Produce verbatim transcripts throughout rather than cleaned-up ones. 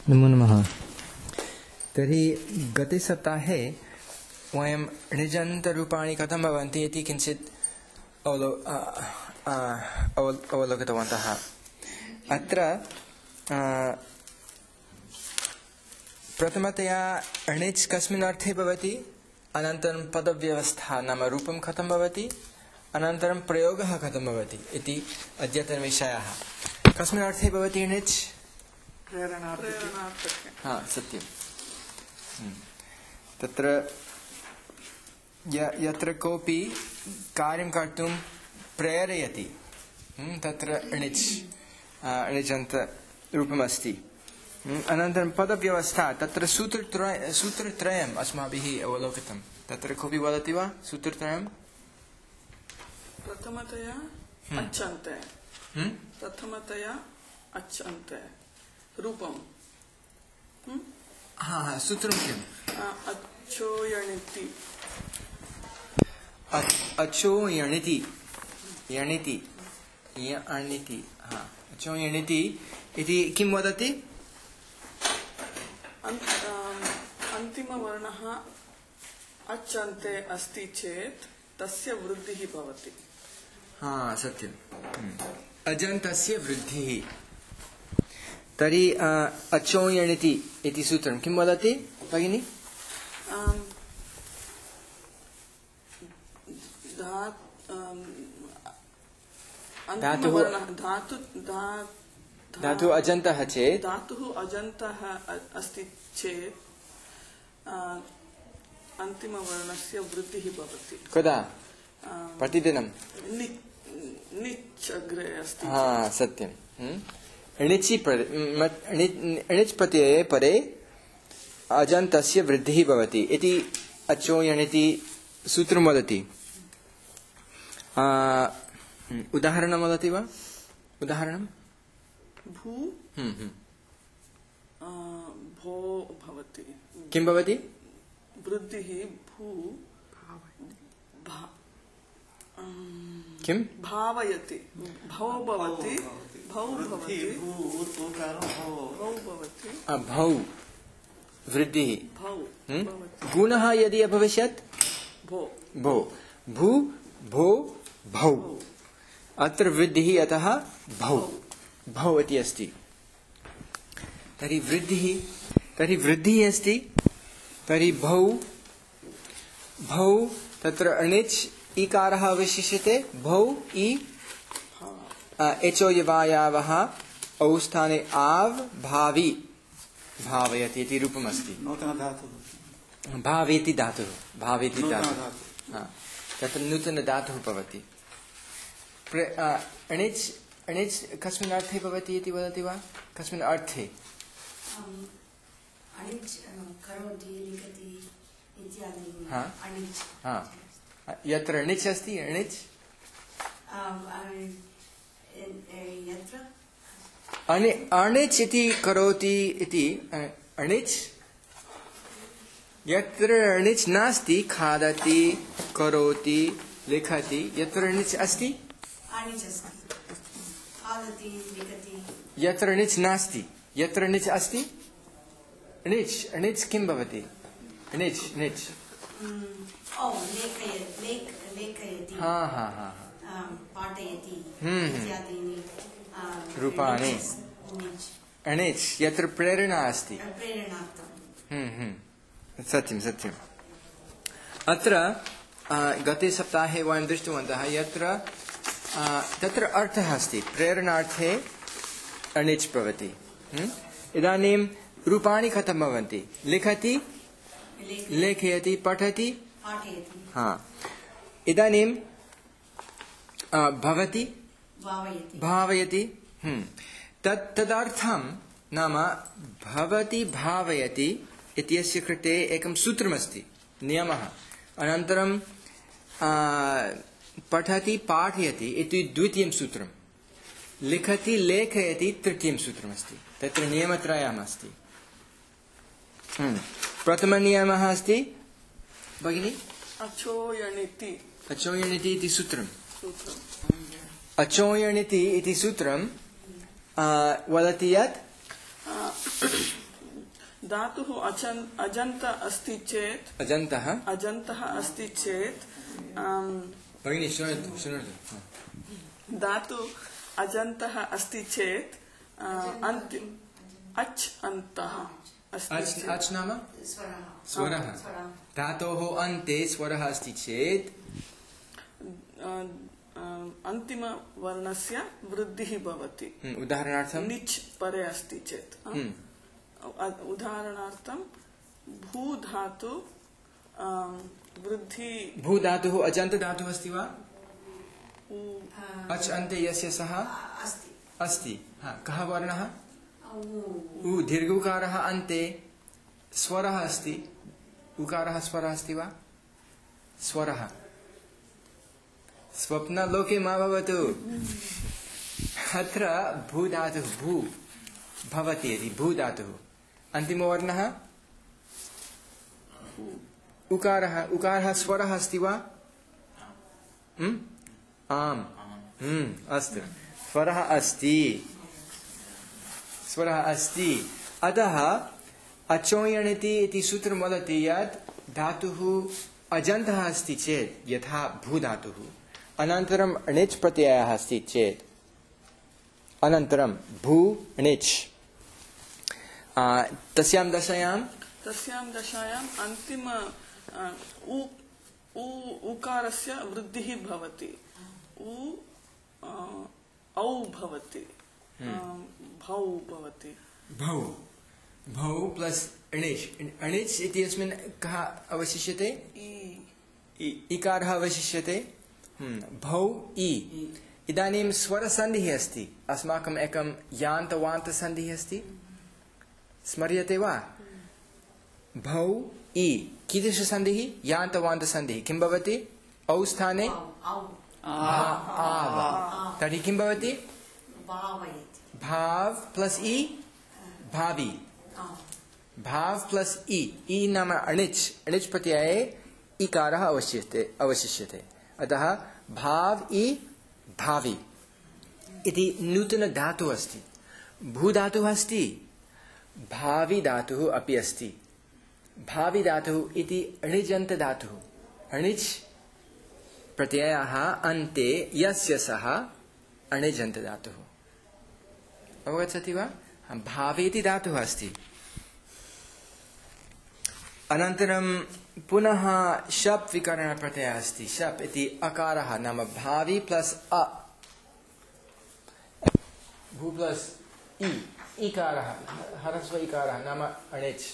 नमो नमः। तर्हि गते सप्ताहे वयं णिजन्तरूपाणि कथं भवन्ति इति किञ्चित् अवलो अवलोकितवन्तः। अत्र प्रथमतया णिच् कस्मिन् अर्थे भवति, अनन्तरं पदव्यवस्था नाम रूपं कथं भवति, अनन्तरं प्रयोगः कथं भवति इति अद्यतनविषयाः। कस्मिन् अर्थे भवति णिच्? हाँ सत्यं। तत्र यत्र कोऽपि कार्यं कर्तुं प्रेरयति तत्र णिच् णिजन्तरूपमस्ति। अनन्तरं पदव्यवस्था, तत्र सूत्रत्रय सूत्रत्रयम् अस्माभिः अवलोकितं। तत्र कोऽपि वदति वा सूत्रत्रयं? प्रथमतया अच्छन्ते, प्रथमतया अच्छन्ते रूपं। हाँ हाँ सूत्रं किम्? अच्छो यणिति। अच्छो यणिति यणिति यणिति हाँ अच्छो यणिति इति किं वदति? अन्तिमवर्णः अच्छन्ते अस्ति चेत् तस्य वृद्धिः भवति। हाँ सत्यम्। अजन्तस्य वृद्धिः। तर्हि अच्छो यणिति इति सूत्रं किं वदति भगिनि? धातु अजन्तः चेत् धातुः अजन्तः अस्ति चेत् अन्तिमवर्णस्य वृद्धिः भवति। कदा? प्रतिदिनं? णिच् अग्रे अस्ति। हाँ सत्यम्। णिचि णिच् प्रत्यये परे अजन्तस्य वृद्धिः भवति इति अच्छो यणिति सूत्रं वदति। उदाहरणं वदति वा? उदाहरणं? भू भो भवति। किं भवति? वृद्धिः भू किं? भावयति। भौ भवति। भौ भवति। भौ वृद्धिः। भौ गुणः यदि अभविष्यत् भो भो भू भो भौ। अत्र वृद्धिः अतः भौ भौ इति अस्ति। तर्हि वृद्धिः तर्हि वृद्धिः अस्ति। तर्हि भौ भौ तत्र णिच् इकारः अवशिष्यते। भौ इ एचो यवायावः औ स्थाने आव् भावि भावयति इति रूपमस्ति। भावेति धातुः भावेति धातुः तत्र नूतनधातुः भवति। णिच् णिच् कस्मिन् अर्थे भवति इति वदति वा? कस्मिन् अर्थे? यत्र णिच् अस्ति णिच् अणिच् इति करोति इति अणिच् यत्र णिच् नास्ति खादति करोति लिखति। यत्र णिच् अस्ति यत्र णिच् नास्ति यत्र णिच् अस्ति णिच् णिच् किं भवति? णिच् णिच् हाँ हाँ हाँ रूपाणि णिच् यत्र प्रेरणा अस्ति। सत्यं सत्यम्। अत्र गते सप्ताहे वयं दृष्टवन्तः यत्र तत्र अर्थः अस्ति। प्रेरणार्थे णिच् भवति। इदानीं रूपाणि कथं भवन्ति? लिखति लेखयति पठति। हाँ इदानीं भवति भावयति। तत् तदर्थं नाम भवति भावयति इत्यस्य कृते एकं सूत्रमस्ति, नियमः। अनन्तरं पठति पाठयति इति द्वितीयं सूत्रं, लिखति लेखयति तृतीयं सूत्रमस्ति। तत्र नियमत्रयम् अस्ति। प्रथमनियमः अस्ति भगिनि अच्छो यणिति अच्छो यणिति इति सूत्रम्। अच्छोयणिति इति सूत्रं वदति यत् धातुः अचन् अजन्त अस्ति चेत् अजन्तः अजन्तः अस्ति चेत् आम्, भगिनी शृणोतु शृणोतु धातु अजन्तः अस्ति चेत् आ, अन्ति अच् अन्तः अस्ति अच् चेत् अच् नाम स्वरः धातोः अन्ते स्वरः अस्ति चेत् आ, आ, अन्तिमवर्णस्य वृद्धिः भवति हम्म, उदाहरणार्थं निच् परे अस्ति चेत् आ? हम्म, अ- उदाहरणार्थं भू धातु आम्, वृद्धि भू धातुः अजन्त धातुः अस्ति वा उ- अच् अन्ते यस्य सः अस्ति हा, कः वर्णः उ दीर्घोकारः अन्ते स्वरः अस्ति उकारः स्वरः अस्ति वा स्वरः स्वप्नलोके मा भवतु अत्र भू धातुः भू भवति यदि भू धातुः अन्तिमवर्णः उकारः उकारः स्वरः अस्ति वा हम्म? आम् हम्म, अस्तु स्वरः अस्ति स्वरः अस्ति अतः अचोयणिति इति सूत्रं वदति यत् धातुः अजन्तः अस्ति चेत् यथा भू धातुः अनन्तरम् णिच् प्रत्ययः अस्ति चेत् अनन्तरं भू णिच् आ, तस्यां दशायां तस्यां दशायाम् अन्तिम आ, उ उ- उकारस्य वृद्धिः भवति उ आ, औ भवति आ, भौ भवति भौ भौ प्लस् णिच् णिच् इत्यस्मिन् कः अवशिष्यते इ इ- इकारः अवशिष्यते हम्म, भौ इ इदानीं स्वरसन्धिः अस्ति अस्माकम् एकं यान्तवान्तसन्धिः अस्ति स्मर्यते वा भौ इ कीदृशसन्धिः यान्तवान्तसन्धिः किं भवति औ स्थाने आव तर्हि किं भवति भाव प्लस इ भावी भाव प्लस इ इ नाम अणिच् अणिच् प्रत्यये इकारः अवशिष्यते अवशिष्यते अतः भाव इ भावी इति नूतन धातुः अस्ति भू धातुः अस्ति भावी धातुः अपि अस्ति भावी धातुः इति अणिजन्त धातुः अणिच् प्रत्ययः अन्ते यस्य सः अणिजन्त धातुः अवगच्छति वा भावे इति धातुः अस्ति अनन्तरं पुनः शप् विकरणप्रत्ययः अस्ति शप् इति अकारः नाम भावी प्लस अ भू प्लस इ इकारः ह्रस्व इकारः नाम अणिच्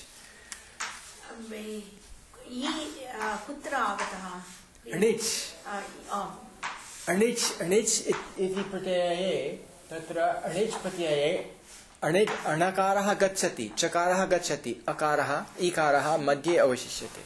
कुत्र आगतः अणिच् आ, अणिच् अणिच् इति प्रत्यये तत्र अणिच् प्रत्यये अणिच् अणकारः गच्छति चकारः गच्छति अकारः इकारः मध्ये अवशिष्यते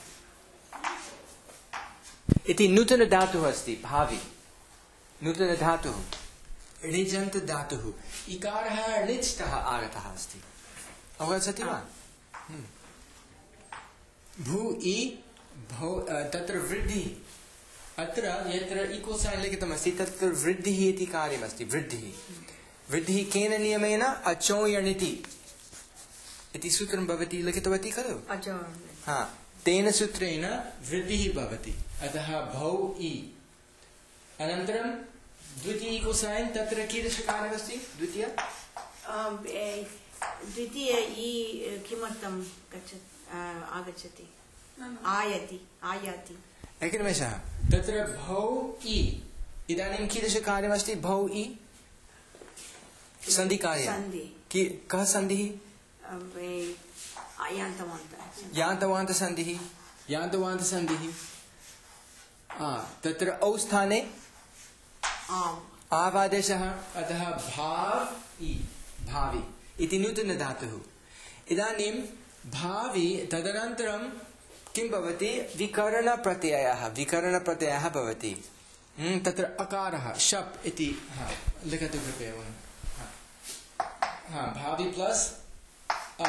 इति नूतन धातुः अस्ति भावी नूतन धातुः णिजन्त धातुः इकारः णिच्तः आगतः अस्ति अवगच्छति वा हम्म। भू इ भौ तत्र वृद्धिः अत्र यत्र इको सैन् लिखितमस्ति तत्र वृद्धिः इति कार्यमस्ति वृद्धिः वृद्धिः केन नियमेन अचोयणिति इति सूत्रं भवती लिखितवती खलु हा तेन सूत्रेण वृद्धिः भवति अतः भौ इ अनन्तरं द्वितीय इको सैन् तत्र कीदृशकार्यमस्ति द्वितीय द्वितीय इ किमर्थं गच्छति आगच्छति आयति आयाति एकनिमेषः तत्र भौ इ इदानीं कीदृशकार्यमस्ति भौ इ सन्धिकार्यं सन्धि कि कः सन्धिः यान्तवान्तः यान्तवान्तसन्धिः यान्तवान्तसन्धिः तत्र औ स्थाने आम् आवादेशः अतः भाव इ भावी इति नूतन धातुः इदानीं भावी तदनन्तरं किं भवति विकरणप्रत्ययः विकरणप्रत्ययः भवति तत्र अकारः शप् इति हा लिखतु कृपया हा भावी प्लस अ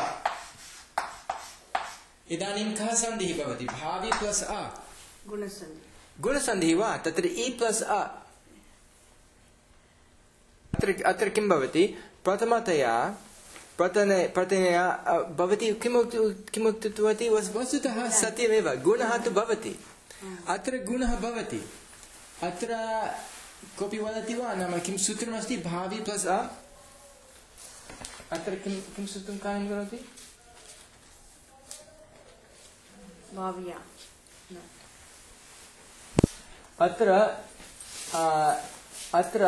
इदानीं कः सन्धिः भवति भावी प्लस अ गुणसन्धि गुणसन्धिः वा तत्र इ प्लस अ अत्र अत्र किं भवति प्रथमतया प्रत्यय प्रत्यय भवति किम् किम् उक्तवती वस्तुतः सत्यमेव गुणः तु भवति अत्र गुणः भवति अत्र कोऽपि वदति वा नाम किं सूत्रमस्ति भावी प्लस् अ अत्र किं किं सूत्रं कार्यं करोति भाव्या अत्र अत्र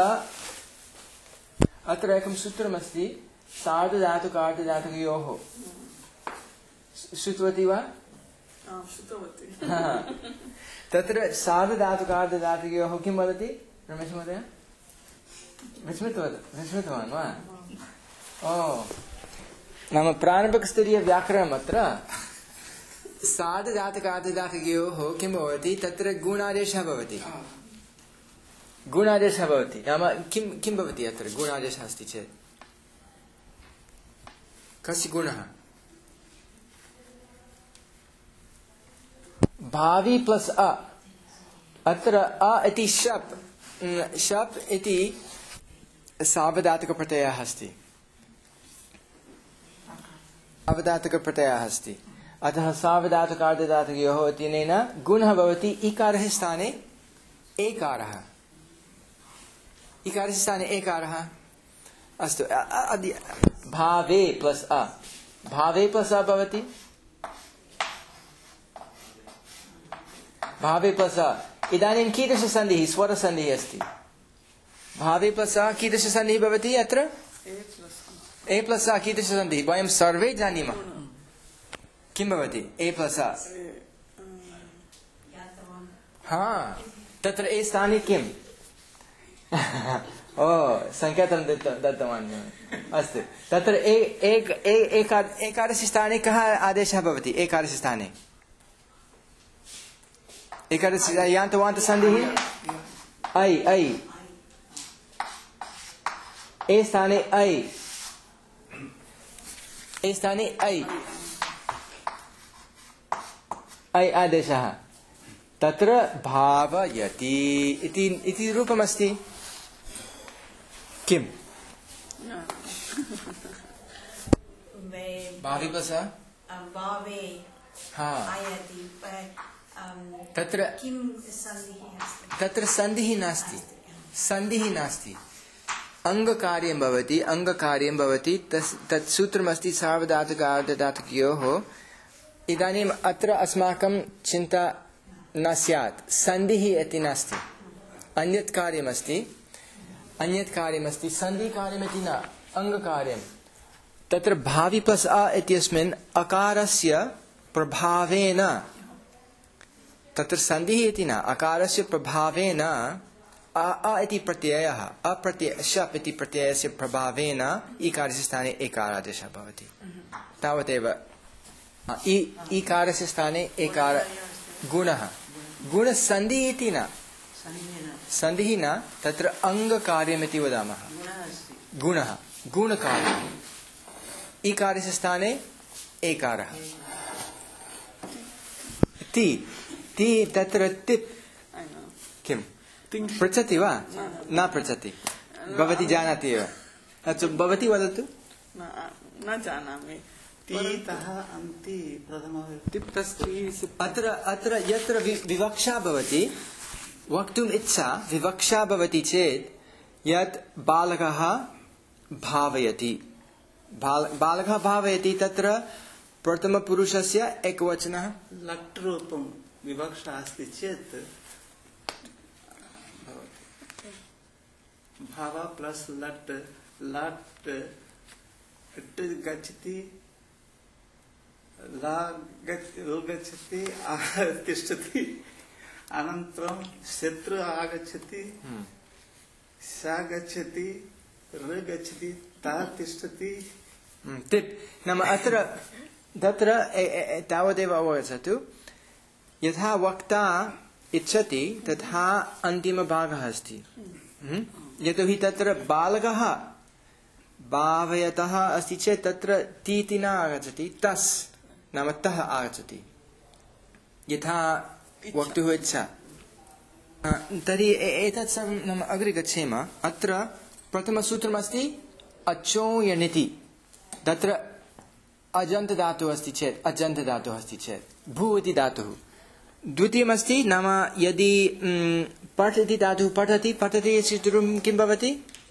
अत्र एकं सूत्रमस्ति सार्धधातुकार्धधातुकयोः श्रुतवती वा श्रुतवती तत्र सार्धधातुकार्धधातुकयोः किं वदति रमेश महोदय विस्मृतवत् विस्मृतवान् वा ओ नाम प्रारम्भिकस्तरीयव्याकरणम् अत्र सार्धधातुकार्धधातुकयोः किं भवति तत्र गुणादेशः भवति गुणादेशः भवति नाम किं किं भवति अत्र गुणादेशः अस्ति चेत् कस्य गुणः भावी प्लस् अ अत्र अ इति शप् शप् इति सार्वधातुकप्रत्ययः अस्ति सार्वधातुकप्रत्ययः अस्ति अतः सार्वधातुकार्धधातुकयोः इत्यनेन गुणः भवति इकारस्य स्थाने एकारः इकारस्य स्थाने एकारः अस्तु भावे प्लस् अ भावे प्लस् अ भवति भावे प्लस् अ इदानीं कीदृशसन्धिः स्वरसन्धिः अस्ति भावे प्लस् अ कीदृशसन्धिः भवति अत्र ए प्लस् अ कीदृशसन्धिः वयं सर्वे जानीमः किं भवति ए प्लस् अ हा तत्र ए स्थाने किम् ओ सङ्केतं दत्तवान् अस्तु तत्र एकारस्य स्थाने कः आदेशः भवति एकारस्य स्थाने एकारस्य यान्तवान्तसन्धिः ऐ ऐ ए स्थाने ऐ ए स्थाने ऐ ऐ आदेशः तत्र भावयति इति इति रूपमस्ति किम् भावे प्लस् अ भावे आयाति तत्र किं सन्धिः अस्ति तत्र सन्धिः नास्ति सन्धिः नास्ति अङ्गकार्यं भवति अङ्गकार्यं भवति तस् तत् सूत्रमस्ति सार्वधातुकार्धधातुकयोः इदानीम् अत्र अस्माकं चिन्ता न स्यात् सन्धिः इति नास्ति अन्यत् कार्यमस्ति अन्यत् कार्यमस्ति सन्धिकार्यमिति न अङ्गकार्यं तत्र भावी प्लस् अ इत्यस्मिन् अकारस्य प्रभावेन तत्र सन्धिः इति न अकारस्य प्रभावेन अ अ इति प्रत्ययः अप्रत्यय शप् इति प्रत्ययस्य प्रभावेन इकारस्य स्थाने एकारादेशः भवति तावदेव इ इकारस्य स्थाने एकार गुणः गुणसन्धिः इति न सन्धिः न तत्र अङ्गकार्यमिति वदामः गुणः गुणकार्यम् इकारस्य स्थाने एकारः ति ति तत्र तिप् किं पृच्छति वा न पृच्छति भवती जानाति एव अस्तु भवती वदतु न जानामि अत्र अत्र यत्र विवक्षा भवति वक्तुम् इच्छा विवक्षा भवति चेत् यत् बालकः भावयति बालकः भावयति तत्र प्रथमपुरुषस्य एकवचनः लट् रूपं विवक्षा अस्ति चेत् भाव प्लस् लट् लट् गच्छति ला गच्छति तिष्ठति अनन्तरं शत्रु आगच्छति सा गच्छति र गच्छति ता तिष्ठति तिप् नाम अत्र तत्र तावदेव अवगच्छतु यथा वक्ता इच्छति तथा अन्तिमभागः अस्ति यतोहि तत्र बालकः भावयतः अस्ति चेत् तत्र तीति न आगच्छति तस् नाम तः आगच्छति यथा वक्तुः इच्छा तर्हि एतत् सर्वं नाम अग्रे गच्छेम अत्र प्रथमसूत्रमस्ति अचोयनिति तत्र अजन्त धातुः अस्ति चेत् अजन्त धातुः अस्ति चेत् भू इति धातुः। द्वितीयमस्ति नाम यदि पठ इति धातुः पठति पठति सूत्रं किं भवति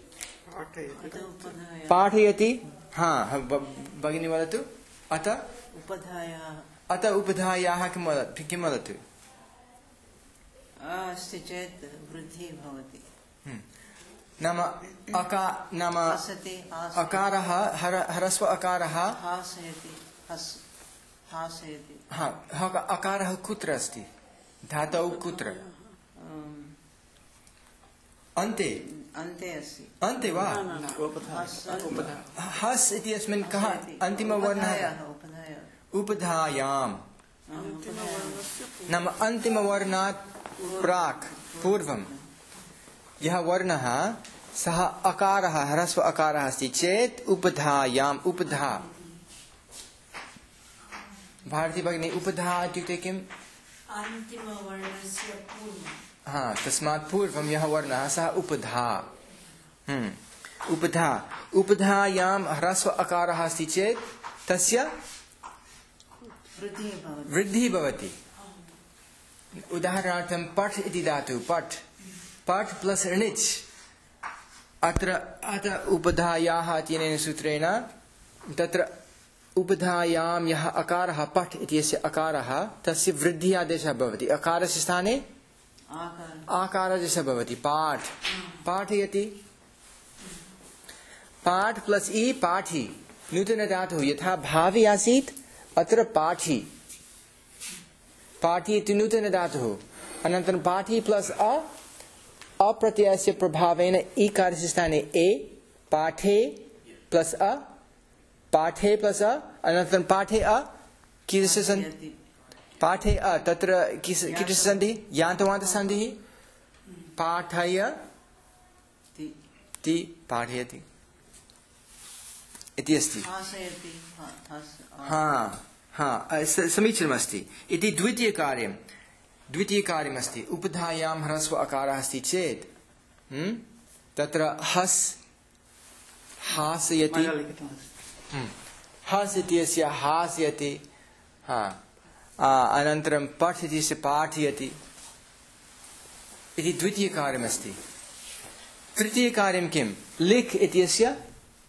पाठयति। हा भगिनी वदतु। अत उपधायाः अत उपधायाः किं वदति किं वदतु अस्ति चेत् वृद्धिः भवति। नाम अका नाम अकारः ह्रस्व अकारः हासयति हासयति। हा अकारः कुत्र अस्ति धातौ कुत्र अन्ते अन्ते अस्ति अन्ते वा हस् इति अस्मिन् कः अन्तिमवर्णः उपधायाम् नाम अन्तिमवर्णात् प्राक् पूर्वं यः वर्णः सः अकारः ह्रस्व अकारः अस्ति चेत् उपधायाम् उपधा भारती भगिनी उपधा इत्युक्ते किम् अन्तिमवर्णस्य पूर्वं। हा तस्मात् पूर्वं यः वर्णः सः उपधा हम्म उपधा उपधायां ह्रस्व अकारः अस्ति चेत् तस्य वृद्धिः भवति। उदाहरणार्थं पठ इति धातुः पठ पठ प्लस णिच् अत्र अत उपधायाः इत्यनेन सूत्रेण तत्र उपधायां यः अकारः पठ इत्यस्य अकारः तस्य वृद्धिः आदेशः भवति। अकारस्य स्थाने आकारादेशः भवति। पाठ पाठयति पाठ प्लस ई पाठी नूतन धातुः यथा भावी आसीत् अत्र पाठी पाठी इति नूतन धातुः अनन्तरं पाठी प्लस अ अप्रत्ययस्य प्रभावेन ईकारस्य स्थाने ए पाठे प्लस अ पाठे प्लस अ अनन्तरं पाठे अ कीदृश सन्धिः पाठे अ तत्र कीदृश सन्धिः यान्तवान्त सन्धिः पाठय ति पाठयति इति अस्ति। हा हा समीचीनमस्ति इति द्वितीयकार्यं द्वितीयकार्यमस्ति। उपधायां ह्रस्व अकारः अस्ति चेत् तत्र हस् हासयति हस् इत्यस्य हासयति हा अनन्तरं पठ इत्यस्य पाठयति इति द्वितीयकार्यमस्ति। तृतीयकार्यं किं लिख् इत्यस्य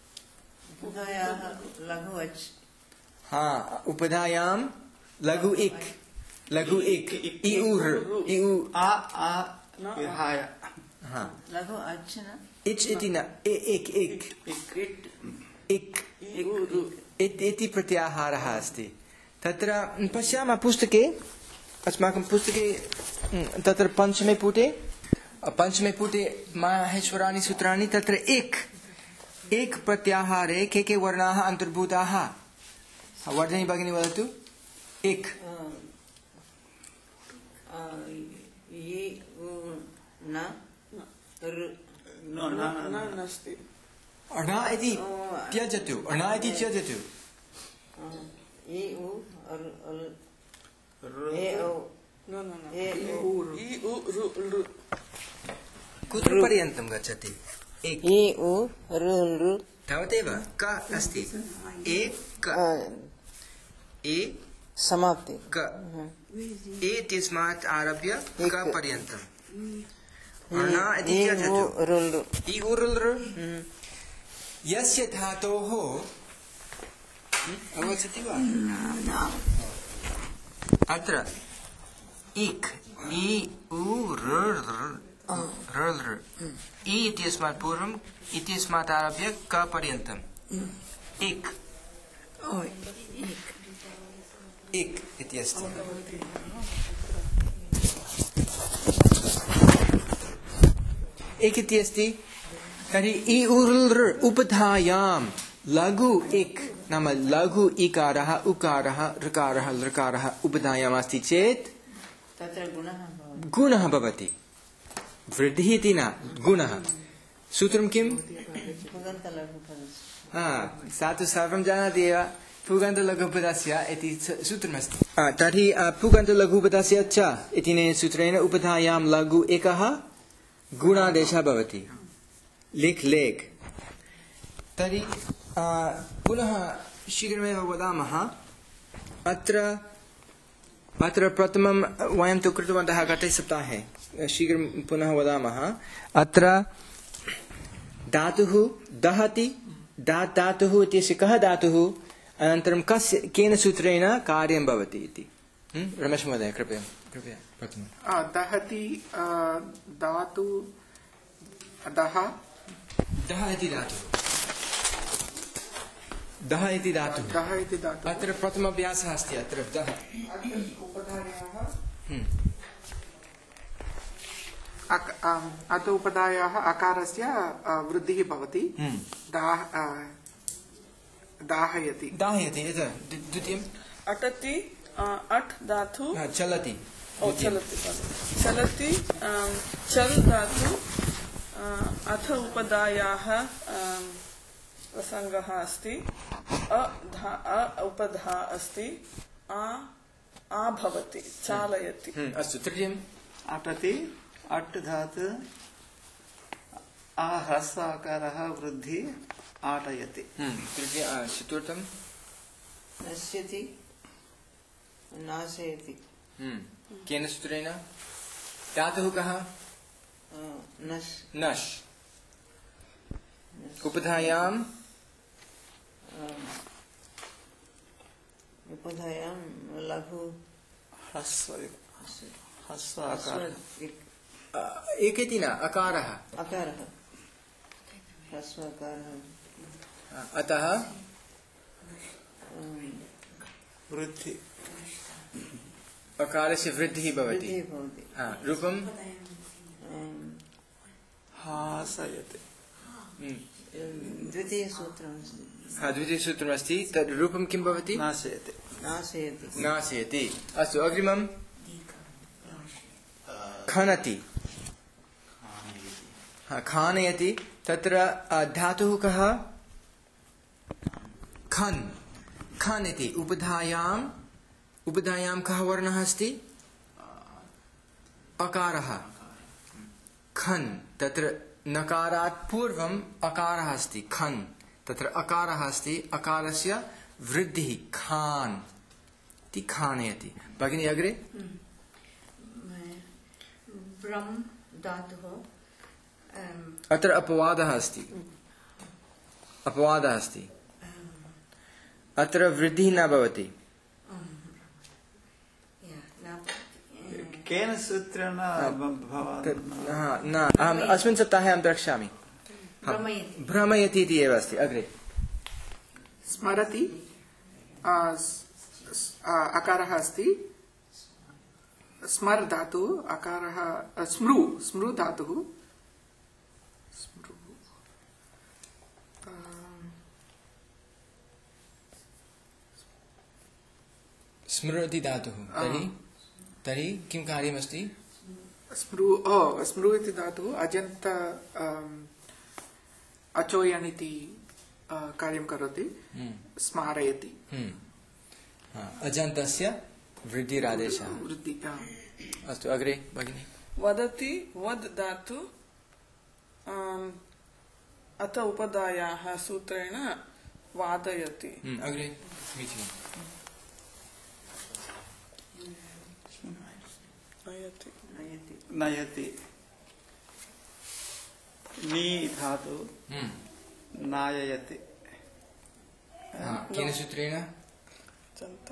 लघु अच् हा उपधायां लघु इक् लघु इक् इ उर् इ उ आ आ हाय हा लघु अच् न इच् इति न इक् इक् इक् इक् इति प्रत्याहारः अस्ति। तत्र पश्यामः पुस्तके अस्माकं पुस्तके तत्र पञ्चमे पुटे पञ्चमे पुटे माहेश्वराणि सूत्राणि तत्र इक् एक प्रत्याहारे के के वर्णाः अन्तर्भूताः वर्धनी भगिनी वदतु। एक अणा इति त्यजतु अणा इति त्यजतु कुत्र पर्यन्तं गच्छति तावदेव क अस्ति ए क ए समाप्ति क ए इत्यस्मात् आरभ्य क पर्यन्तम् अणा इति त्यजतु इ उरुल् यस्य धातोः अवगच्छति वा अत्र इक् इ उ ऋ इ इत्यस्मात् पूर्वम् इत्यस्मात् आरभ्य क पर्यन्तम् इक् इक् इति अस्ति। इक् इति अस्ति तर्हि इ उर् उपधायां लघु इक् नाम लघु इकारः उकारः ऋकारः लृकारः उपधायाम् अस्ति चेत् तत्र गुणः भवति। वृद्धिः इति न गुणः। सूत्रं किम् सा तु सर्वं जानाति एव पुगन्तलघुपदस्य इति सूत्रमस्ति। तर्हि पुगन्तलघुपदस्य च इति सूत्रेण उपधायां लघु एकः गुणादेशः भवति लिख् लेख्। तर्हि पुनः शीघ्रमेव वदामः। अत्र अत्र प्रथमं वयं तु कृतवन्तः गते सप्ताहे, शीघ्रं पुनः वदामः। अत्र धातुः दहति, दात् धातुः इत्यस्य कः धातुः, अनन्तरं कस्य केन सूत्रेण कार्यं भवति इति। रमेश महोदय कृपया कृपया प्रथमं। दहति धातु दह दह इति धातुः दह इति धातुः दह इति धातुः। अत्र प्रथमाभ्यासः अस्ति। अत्र दह अत उपधायाः अकारस्य वृद्धिः भवति। दाह दाहयति दाहयति एतत् द्वितीयम्। अटति अट् धातु चलति ओ चलति चलति चल धातु अथ उपधायाः प्रसङ्गः अस्ति। अ धा अ उपधा अस्ति। आ आ भवति चालयति। अस्तु तृतीयम्। अटति अट् धातु आ ह्रस्व आकारः वृद्धि आटयति। तृतीय चतुर्थम्। नश्यति नाशयति। केन सूत्रेण? धातुः कः? नश् नश्। उपधायां उपधायां लघु ह्रस्व ह्रस्व आकारः एकेति न अकारः अकारः ह्रस्व आकारः। अतः वृद्धि अकारस्य वृद्धिः भवति। वृद्धिः भवति। रूपं हासयति। द्वितीयसूत्रमस्ति। द्वितीयसूत्रमस्ति। तद् रूपं किं भवति? नाशयति नाशयति नाशयति। अस्तु अग्रिमं। खनति खानयति। तत्र धातुः कः? खन् खन् इति उपधायाम् उपधायां कः वर्णः अस्ति? अकारः। खन् तत्र नकारात् पूर्वम् अकारः अस्ति। खन् तत्र अकारः अस्ति। अकारस्य वृद्धिः खान् इति खानयति। भगिनी अग्रे। ब्रह्म धातुः अत्र अपवादः अस्ति। अपवादः अस्ति। अत्र वृद्धिः न भवति। केन सूत्रेण न अहम् अस्मिन् सप्ताहे अहं द्रक्ष्यामि। भ्रमयति इति एव अस्ति। अग्रे। स्मरति अकारः अस्ति। स्मर् धातु अकारः स्मृ स्मृ धातुः स्मृति धातुः। तर्हि तर्हि किं कार्यमस्ति? स्मृ ओ स्मृ इति धातुः अजन्त अचोयन् इति कार्यं करोति। स्मारयति। अजन्तस्य वृद्धिरादेशः। वृद्धि। अस्तु अग्रे भगिनि। वदति वद धातु अथ उपधायाः सूत्रेण वादयति। अग्रे नयति नयति। नी धातु नाययति। केन सूत्रेण? चन्ता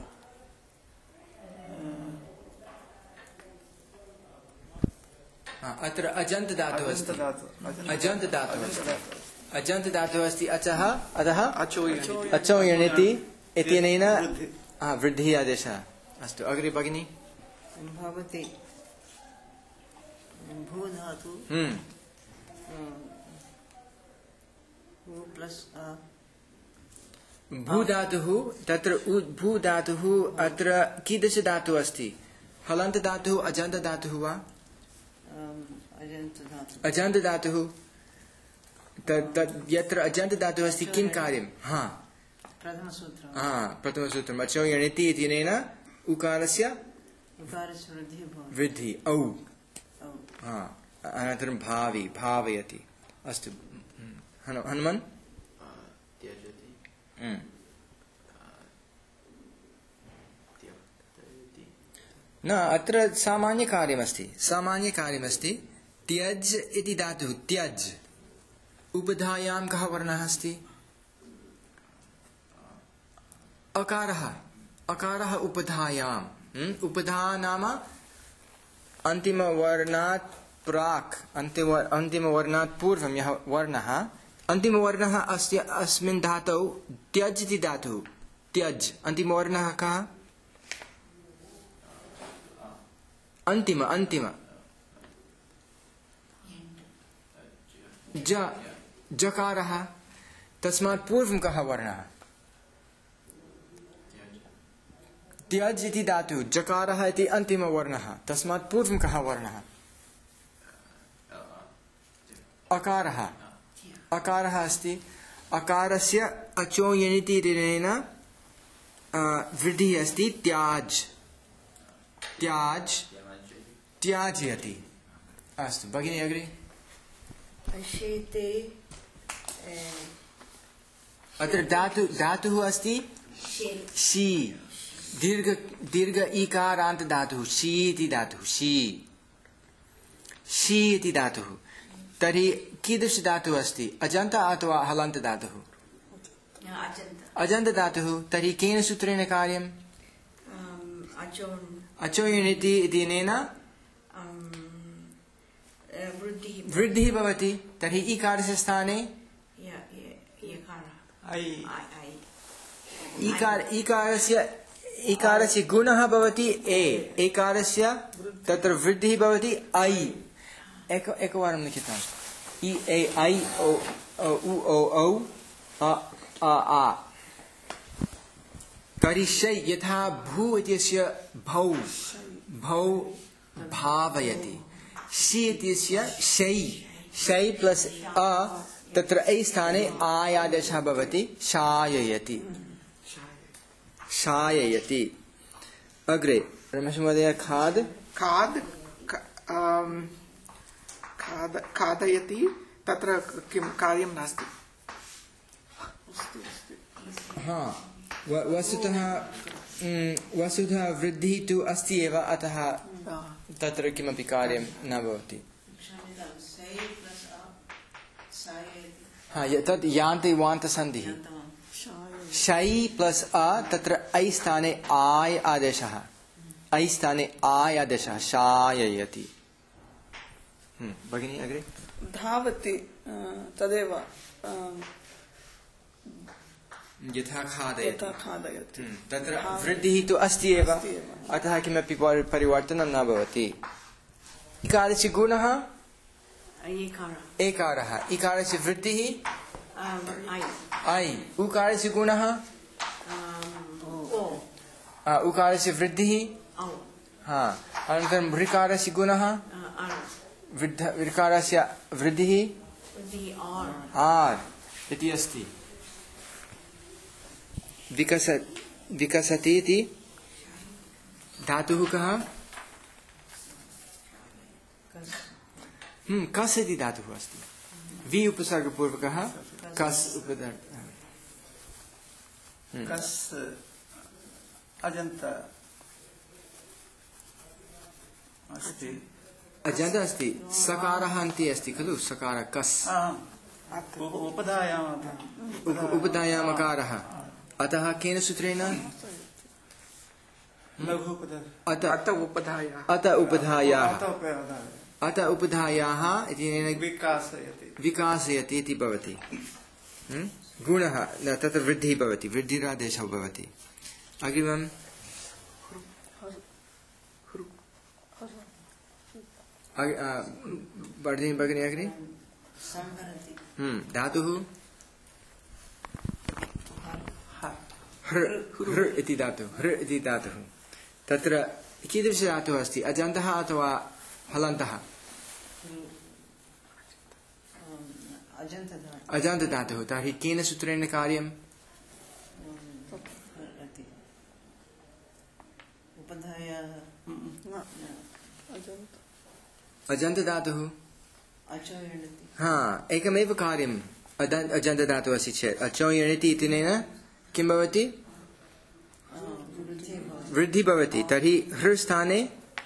अत्र अजन्त धातुः अस्ति। अजन्त धातुः अजन्त धातुः अस्ति। अचः अतः अचोयणिति इत्यनेन वृद्धिः आदेशः। अस्तु अग्रे भगिनि। भवति भू धातु भू प्लस् भूधातुः। तत्र भू धातुः अत्र कीदृश धातुः अस्ति? हलन्त धातुः अजन्त धातुः वा? अजन्त धातुः। यत्र अजन्त धातुः अस्ति किं कार्यं? हा प्रथमसूत्रं। हा प्रथमसूत्रम् अचो यणिति इत्यनेन उकारस्य वृद्धि औ। हा अनन्तरं भावि भावयति। अस्तु हनुमन्। न अत्र सामान्यकार्यमस्ति सामान्यकार्यमस्ति त्यज इति धातुः त्यज उपधायां कः वर्णः अस्ति अकारः अकारः उपधायां उपधा नाम अन्तिमवर्णात् प्राक् अन्तिम अन्तिमवर्णात् पूर्वं यः वर्णः अन्तिमवर्णः अस्य अस्मिन् धातौ त्यज इति धातुः त्यज अन्तिमवर्णः कः अंतिम अंतिम ज जकारः तस्मात् पूर्वं कः वर्णः त्यज इति धातुः जकारः इति अन्तिमवर्णः तस्मात् पूर्वं कः वर्णः अकारः अकारः अस्ति अकारस्य अचो यणिति ऋणेन वृद्धिः अस्ति त्याज त्याज त्याजयति अस्तु भगिनी अग्रे शेते अत्र धातु धातुः अस्ति शी दीर्घ दीर्घ इकारान्त धातुः शी इति धातुः शी शी इति धातुः तर्हि कीदृश धातुः अस्ति अजन्त अथवा हलन्त धातुः अजन्त धातुः तर्हि केन सूत्रेण कार्यम् अचोयणिति इत्यनेन वृद्धिः भवति तर्हि इकारस्य स्थाने इकार इकारस्य इकारस्य गुणः भवति ए एकारस्य तत्र वृद्धिः भवति ऐ एक एकवारं लिखितम् इ ए ऐ ओ उ ओ औ अ आ आ तर्हि शै यथा भू इत्यस्य भौ भौ भावयति शी इत्यस्य शै शै प्लस अ तत्र ऐ स्थाने आयादेशः भवति शाययति शाययति अग्रे रमेश महोदय खाद खाद खाद खादयति तत्र किं कार्यं नास्ति हाँ वस्तुतः वस्तुतः वृद्धिः तु अस्ति एव अतः तत्र किमपि कार्यं न भवति हाँ तत् यान्ति वान्तसन्धिः शै प्लस अ तत्र ऐ स्थाने आय आदेशः ऐ स्थाने आय आदेशः शाययति भगिनी अग्रे धावति तदेव यथा खादयति खादयति तत्र वृद्धिः तु अस्ति एव अतः किमपि परिवर्तनं न भवति इकारस्य गुणः एकारः इकारस्य वृद्धिः ऐ उकारस्य गुणः उकारस्य वृद्धिः हाँ अनन्तरं ऋकारस्य गुणः वृद्ध ऋकारस्य वृद्धिः आर् इति अस्ति विकस विकसति इति धातुः कः हम्म कस् इति धातुः अस्ति वि उपसर्गपूर्वकः कस् उपसर्ग कस् अजन्त अस्ति अजन्त अस्ति सकारः अन्ते अस्ति खलु सकार कस् उपधायाम् उपधायाम् अकारः अतः केन सूत्रेण अत अत उपधायाः अत उपधायाः अत उपधायाः इति विकासयति विकासयति इति भवति गुणः तत्र वृद्धिः भवति वृद्धिरादेशः भवति अग्रिमं भगिनी भगिनी अग्रे धातुः हृ हृ इति धातुः हृ इति धातुः तत्र कीदृश धातुः अस्ति अजन्तः अथवा हलन्तः अजन्त धातुः तर्हि केन सूत्रेण कार्यम् अजन्त धातुः हाँ एकमेव कार्यम् अजन्त धातुः अस्ति चेत् अचो यणिति इत्यनेन किं भवति वृद्धि भवति तर्हि हृ स्थाने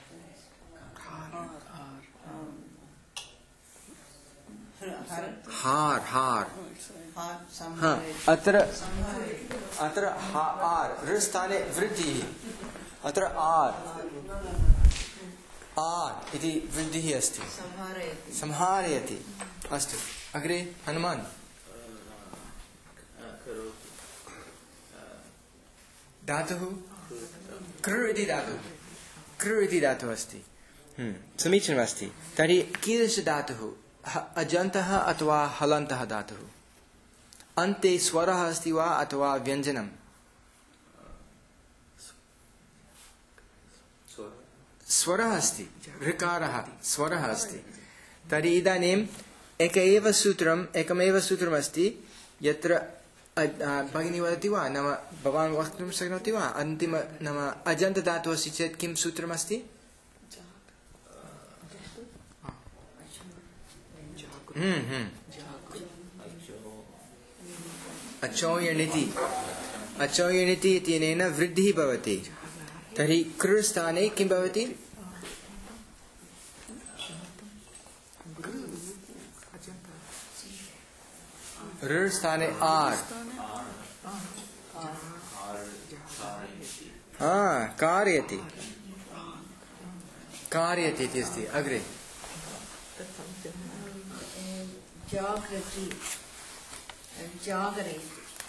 हार हार हाँ अत्र अत्र आर हृ स्थाने वृद्धिः अत्र आर आर इति वृद्धिः अस्ति संहारयति अस्तु अग्रे हनुमान् धातुः कृ इति धातुः कृ इति धातुः अस्ति समीचीनमस्ति तर्हि कीदृशधातुः अजन्तः अथवा हलन्तः धातुः अन्ते स्वरः अस्ति वा अथवा व्यञ्जनं स्वरः अस्ति ऋकारः स्वरः अस्ति तर्हि इदानीम् एक एव सूत्रम् एकमेव सूत्रमस्ति यत्र भगिनी वदति वा नाम भवान् वक्तुं शक्नोति वा अन्तिम नाम अजन्तधातुः अस्ति चेत् किं सूत्रमस्ति हम्म हम्म अचौयणिति अचौयणिति इत्यनेन वृद्धिः भवति तर्हि कृ स्थाने किं भवति ऋ स्थाने आर् हाँ कारयति कारयति इति अस्ति अग्रे जागृति जागरति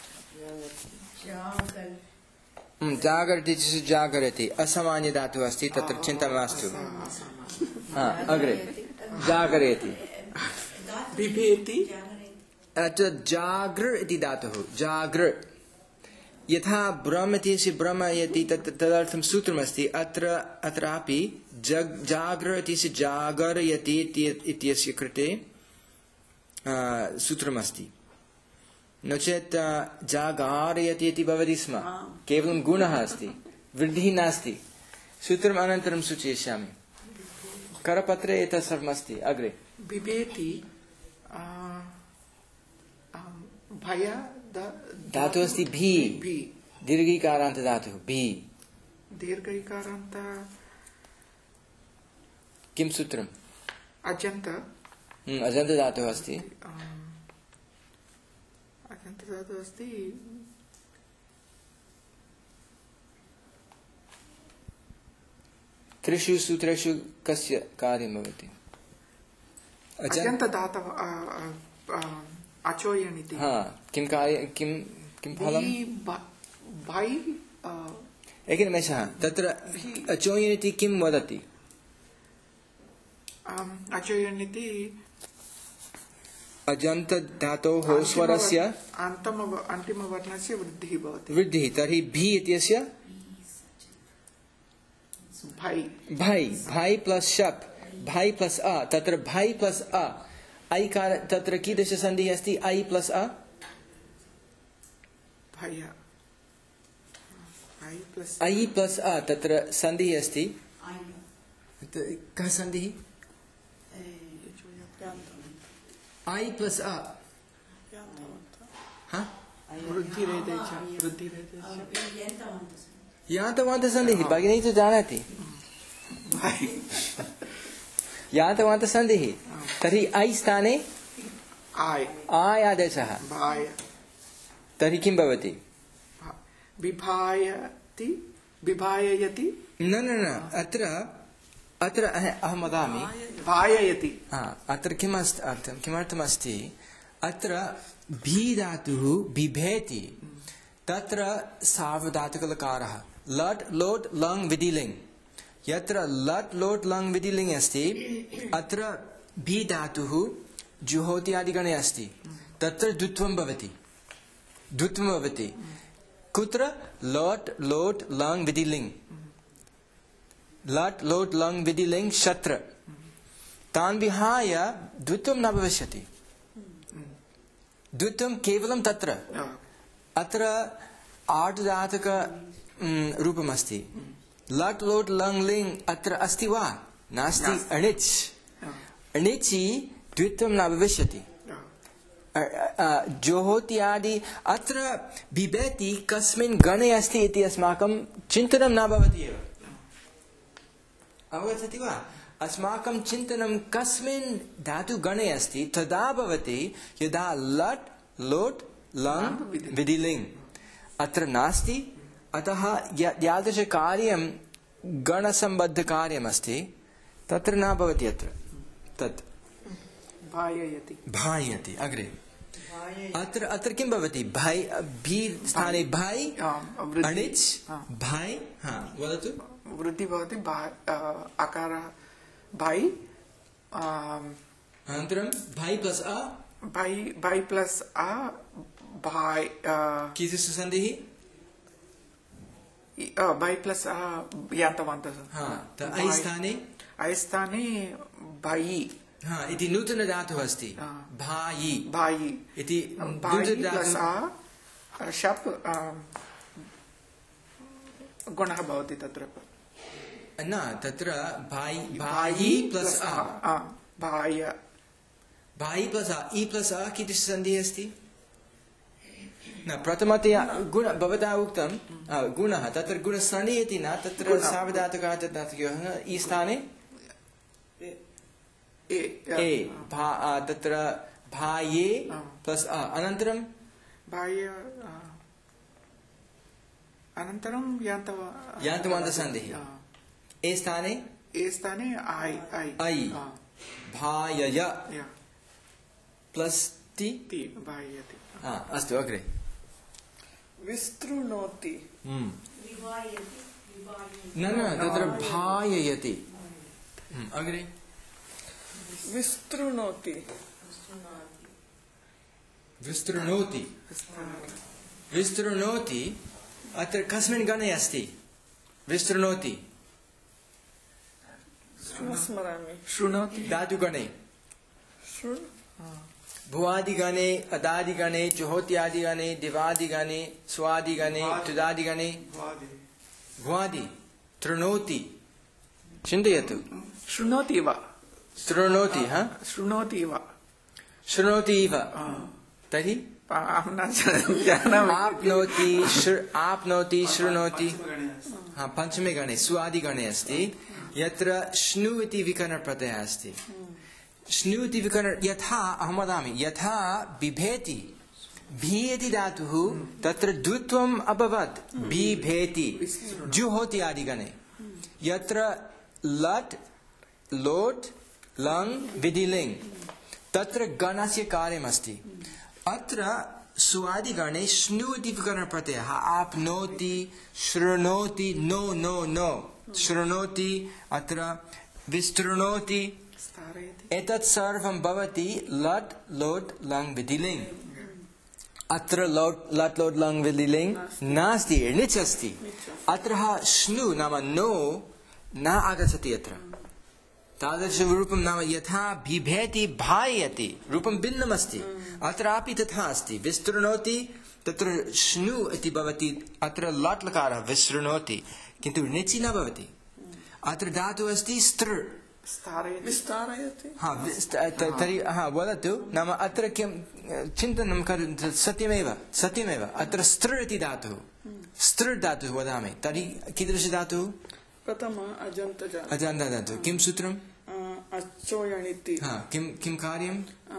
जागर जागरति चेत् जागरति असामान्य धातुः अस्ति तत्र चिन्ता मास्तु हाँ अग्रे जागरति बिभेति अत्र जागृ इति धातुः जागृ यथा ब्रह्म इति ब्रह्म यति तदर्थं सूत्रमस्ति अत्र अत्रापि जग जागृ इति जागरयति इत्यस्य कृते सूत्रमस्ति नो चेत् जागारयति इति भवति स्म केवलं गुणः अस्ति वृद्धिः नास्ति सूत्रम् अनन्तरं सूचयिष्यामि करपत्रे एतत् सर्वमस्ति अग्रे बिभेति भय धातुः अस्ति भी दीर्घीकारान्त धातुः भी दीर्घीकारान्त किं सूत्रम् अजन्त अजन्त धातुः अस्ति अजन्त धातुः अस्ति त्रिषु सूत्रेषु कस्य कार्यं भवति अजन्त धातुः अचोयनिति हाँ किं कार्य किं किं फलम् भै एकनिमेषः तत्र अचोयनिति किं वदति अचोयनिति अजन्त धातोः स्वरस्य अन्तिम अन्तिमवर्णस्य वृद्धिः भवति वृद्धिः तर्हि भी इत्यस्य भै भै भै प्लस् शप् भै प्लस् अ तत्र भै प्लस् अ ऐ कार तत्र कीदृश सन्धिः अस्ति ऐ प्लस् अ भय ऐ प्लस् अ तत्र सन्धिः अस्ति कः सन्धिः ऐ प्लस् अ यान्तवान्त सन्धिः भगिनी तु जानाति यान्तवान्त सन्धिः तर्हि ऐ स्थाने आय् आदेशः तर्हि किं भवति विभायति विभाययति न न न अत्र अत्र अहं वदामि भाययति अत्र किमस्ति किमर्थमस्ति अत्र भी धातुः बिभेति तत्र सार्वधातुकलकारः लट् लोट् लङ् विधिलिङ् यत्र लट् लोट् लङ् विधिलिङ् अस्ति अत्र भी धातुः जुहोति आदिगणे अस्ति तत्र द्वित्वं भवति द्वित्वं भवति कुत्र लट् लोट् लङ् विधिलिङ् लट् लोट् लङ् विधिलिङ् शत्र तान् विहाय द्वित्वं न भविष्यति द्वित्वं केवलं तत्र अत्र आर्धधातुक रूपमस्ति लट् लोट् लङ् लिङ् अत्र अस्ति वा नास्ति अणिच् अणिचि द्वित्वं न भविष्यति जुहोत्यादि अत्र बिभेति कस्मिन् गणे अस्ति इति अस्माकं चिन्तनं न भवति एव। अवगच्छति वा? अस्माकं चिन्तनं कस्मिन् धातुगणे अस्ति तदा भवति यदा लट् लोट् लङ् विधिलिङ् अत्र नास्ति। अतः यादृशकार्यं गणसम्बद्धकार्यमस्ति तत्र न भवति अत्र तत् भाययति भाययति अग्रे अत्र अत्र किं भवति भाई भी स्थाने भाई अणिच् भाई हा वदतु वृद्धि भवति आकारः भाई अनन्तरं भाई प्लस् अ भाई भाई प्लस् अ भाई कीदृशी सन्धिः भाई प्लस् अ यान्तवन्तः हा त ऐ स्थाने ऐ स्थाने भाई हा इति नूतनधातुः अस्ति भाई भाई इति नूतनधातुः शप् गुणः भवति तत्र न तत्र भाई भाई प्लस् अ भाय भाई प्लस् अ इ प्लस् अ कीदृशी सन्धिः अस्ति न प्रथमतया गुण भवता उक्तं गुणः तत्र गुणसन्धिः इति न तत्र सावधातुकः धातुकः इ स्थाने ए भा तत्र भाये प्लस् अ अनन्तरं भाय अनन्तरं यान्तव यान्तवन्तसन्धिः ए स्थाने ए स्थाने ऐ ऐ ऐ भायय प्लस् ति ति भाययति हा अस्तु अग्रे विस्तृणोति न न तत्र भाययति अग्रे विस्तृणोति विस्तृणोति विस्तृणोति अत्र कस्मिन् गणे अस्ति विस्तृणोति स्मरामि शृणोति धातुगणे शृण् भुवादिगणे अदादिगणे जुहोत्यादिगणे दिवादिगणे स्वादिगणे तुदादिगणे भुवादि तृणोति चिन्तयतु शृणोति वा शृणोति हा शृणोति वा शृणोति इव तर्हि अहं न जानामि आप्नोति आप्नोति शृणोति हा पञ्चमे गणे स्वादिगणे अस्ति यत्र श्नु इति विकरणप्रत्ययः अस्ति श्नु इति विकरण यथा अहं वदामि यथा बिभेति भी इति धातुः तत्र द्वित्वम् अभवत् बिभेति जुहोत्यादिगणे यत्र लट् लोट् लङ् विधिलिङ् तत्र गणस्य कार्यमस्ति अत्र स्वादिगणे श्नु इति विकरणप्रत्ययः आप्नोति शृणोति नो नो नो शृणोति अत्र विस्तृणोति एतत् सर्वं भवति लट् लोट् लङ् विधिलिङ् अत्र लट् लोट् लङ् विधिलिङ् नास्ति णिच् अस्ति अत्र श्नु नाम नो न आगच्छति अत्र तादृशरूपं नाम यथा बिभेति भाययति रूपं भिन्नमस्ति अत्रापि तथा अस्ति विस्तृणोति तत्र श्नु इति भवति अत्र लट् लकारः विस्तृणोति किन्तु णिचि न भवति अत्र धातुः अस्ति str विस्तारयति हा तर्हि हा वदतु नाम अत्र किं चिन्तनं करोतु सत्यमेव सत्यमेव अत्र str इति धातुः str धातुः वदामि तर्हि कीदृशधातुः प्रथम अजन्त अजन्त धातुः किं सूत्रम् अच्चोयणिति हा किं किं कार्यं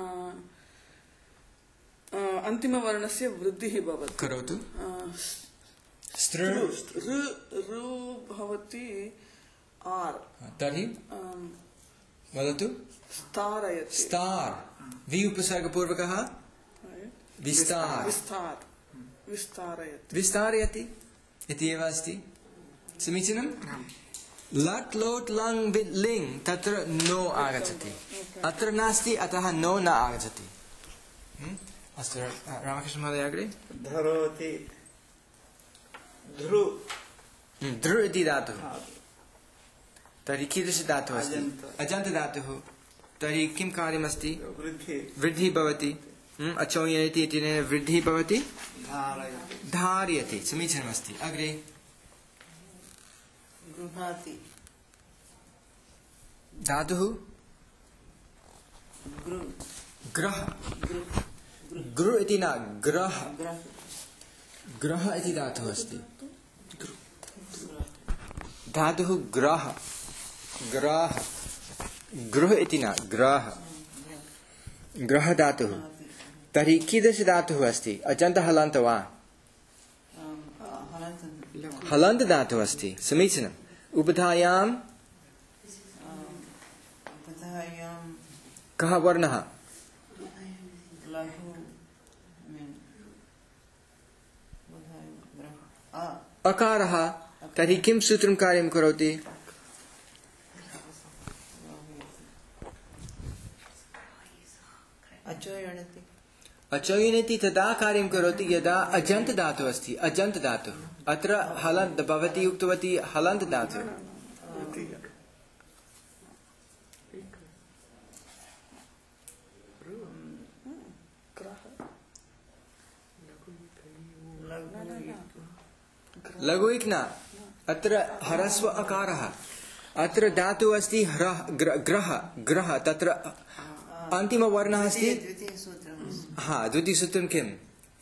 अन्तिमवर्णस्य वृद्धिः भवति करोतु str ऋ भवति आर् तर्हि वदतु स्तारयति स्टार् वि उपसर्गपूर्वकः विस्तार विस्तार विस्तारयति विस्तारयति इति एव अस्ति समीचीनं लट् लोट् लङ् लिङ् तत्र नो आगच्छति अत्र नास्ति अतः नो न आगच्छति अस्तु रामकृष्ण महोदय अग्रे धरोति ध्रु ध्रु इति धातुः तर्हि कीदृश धातुः अस्ति अजन्तधातुः तर्हि किं कार्यमस्ति वृद्धिः भवति अचौयति इत्यनेन वृद्धिः भवति धारयति समीचीनमस्ति अग्रे गृह्णाति धातुः गृ ग्रह गृ इति न ग्रह ग्रह ग्रह इति धातुः अस्ति धातुः ग्रह ग्रह गृह इति न ग्रह ग्रह धातुः तर्हि कीदृश धातुः अस्ति अजन्त हलन्त वा हलन्त धातुः अस्ति समीचीनम् उपधायां उपधायां कः वर्णः लघु आ अकारः तर्हि किं सूत्रं कार्यं करोति अचोयणति अचोयनति तदा कार्यं करोति यदा अजन्त धातुः अस्ति अजन्त धातुः अत्र हलन्त भवती उक्तवती हलन्त धातुः लघु इक् न अत्र ह्रस्व अकारः अत्र धातुः अस्ति ह्रः ग्रह ग्रह तत्र अन्तिमवर्णः अस्ति द्वितीयसूत्रम् हा द्वितीयसूत्रं किम्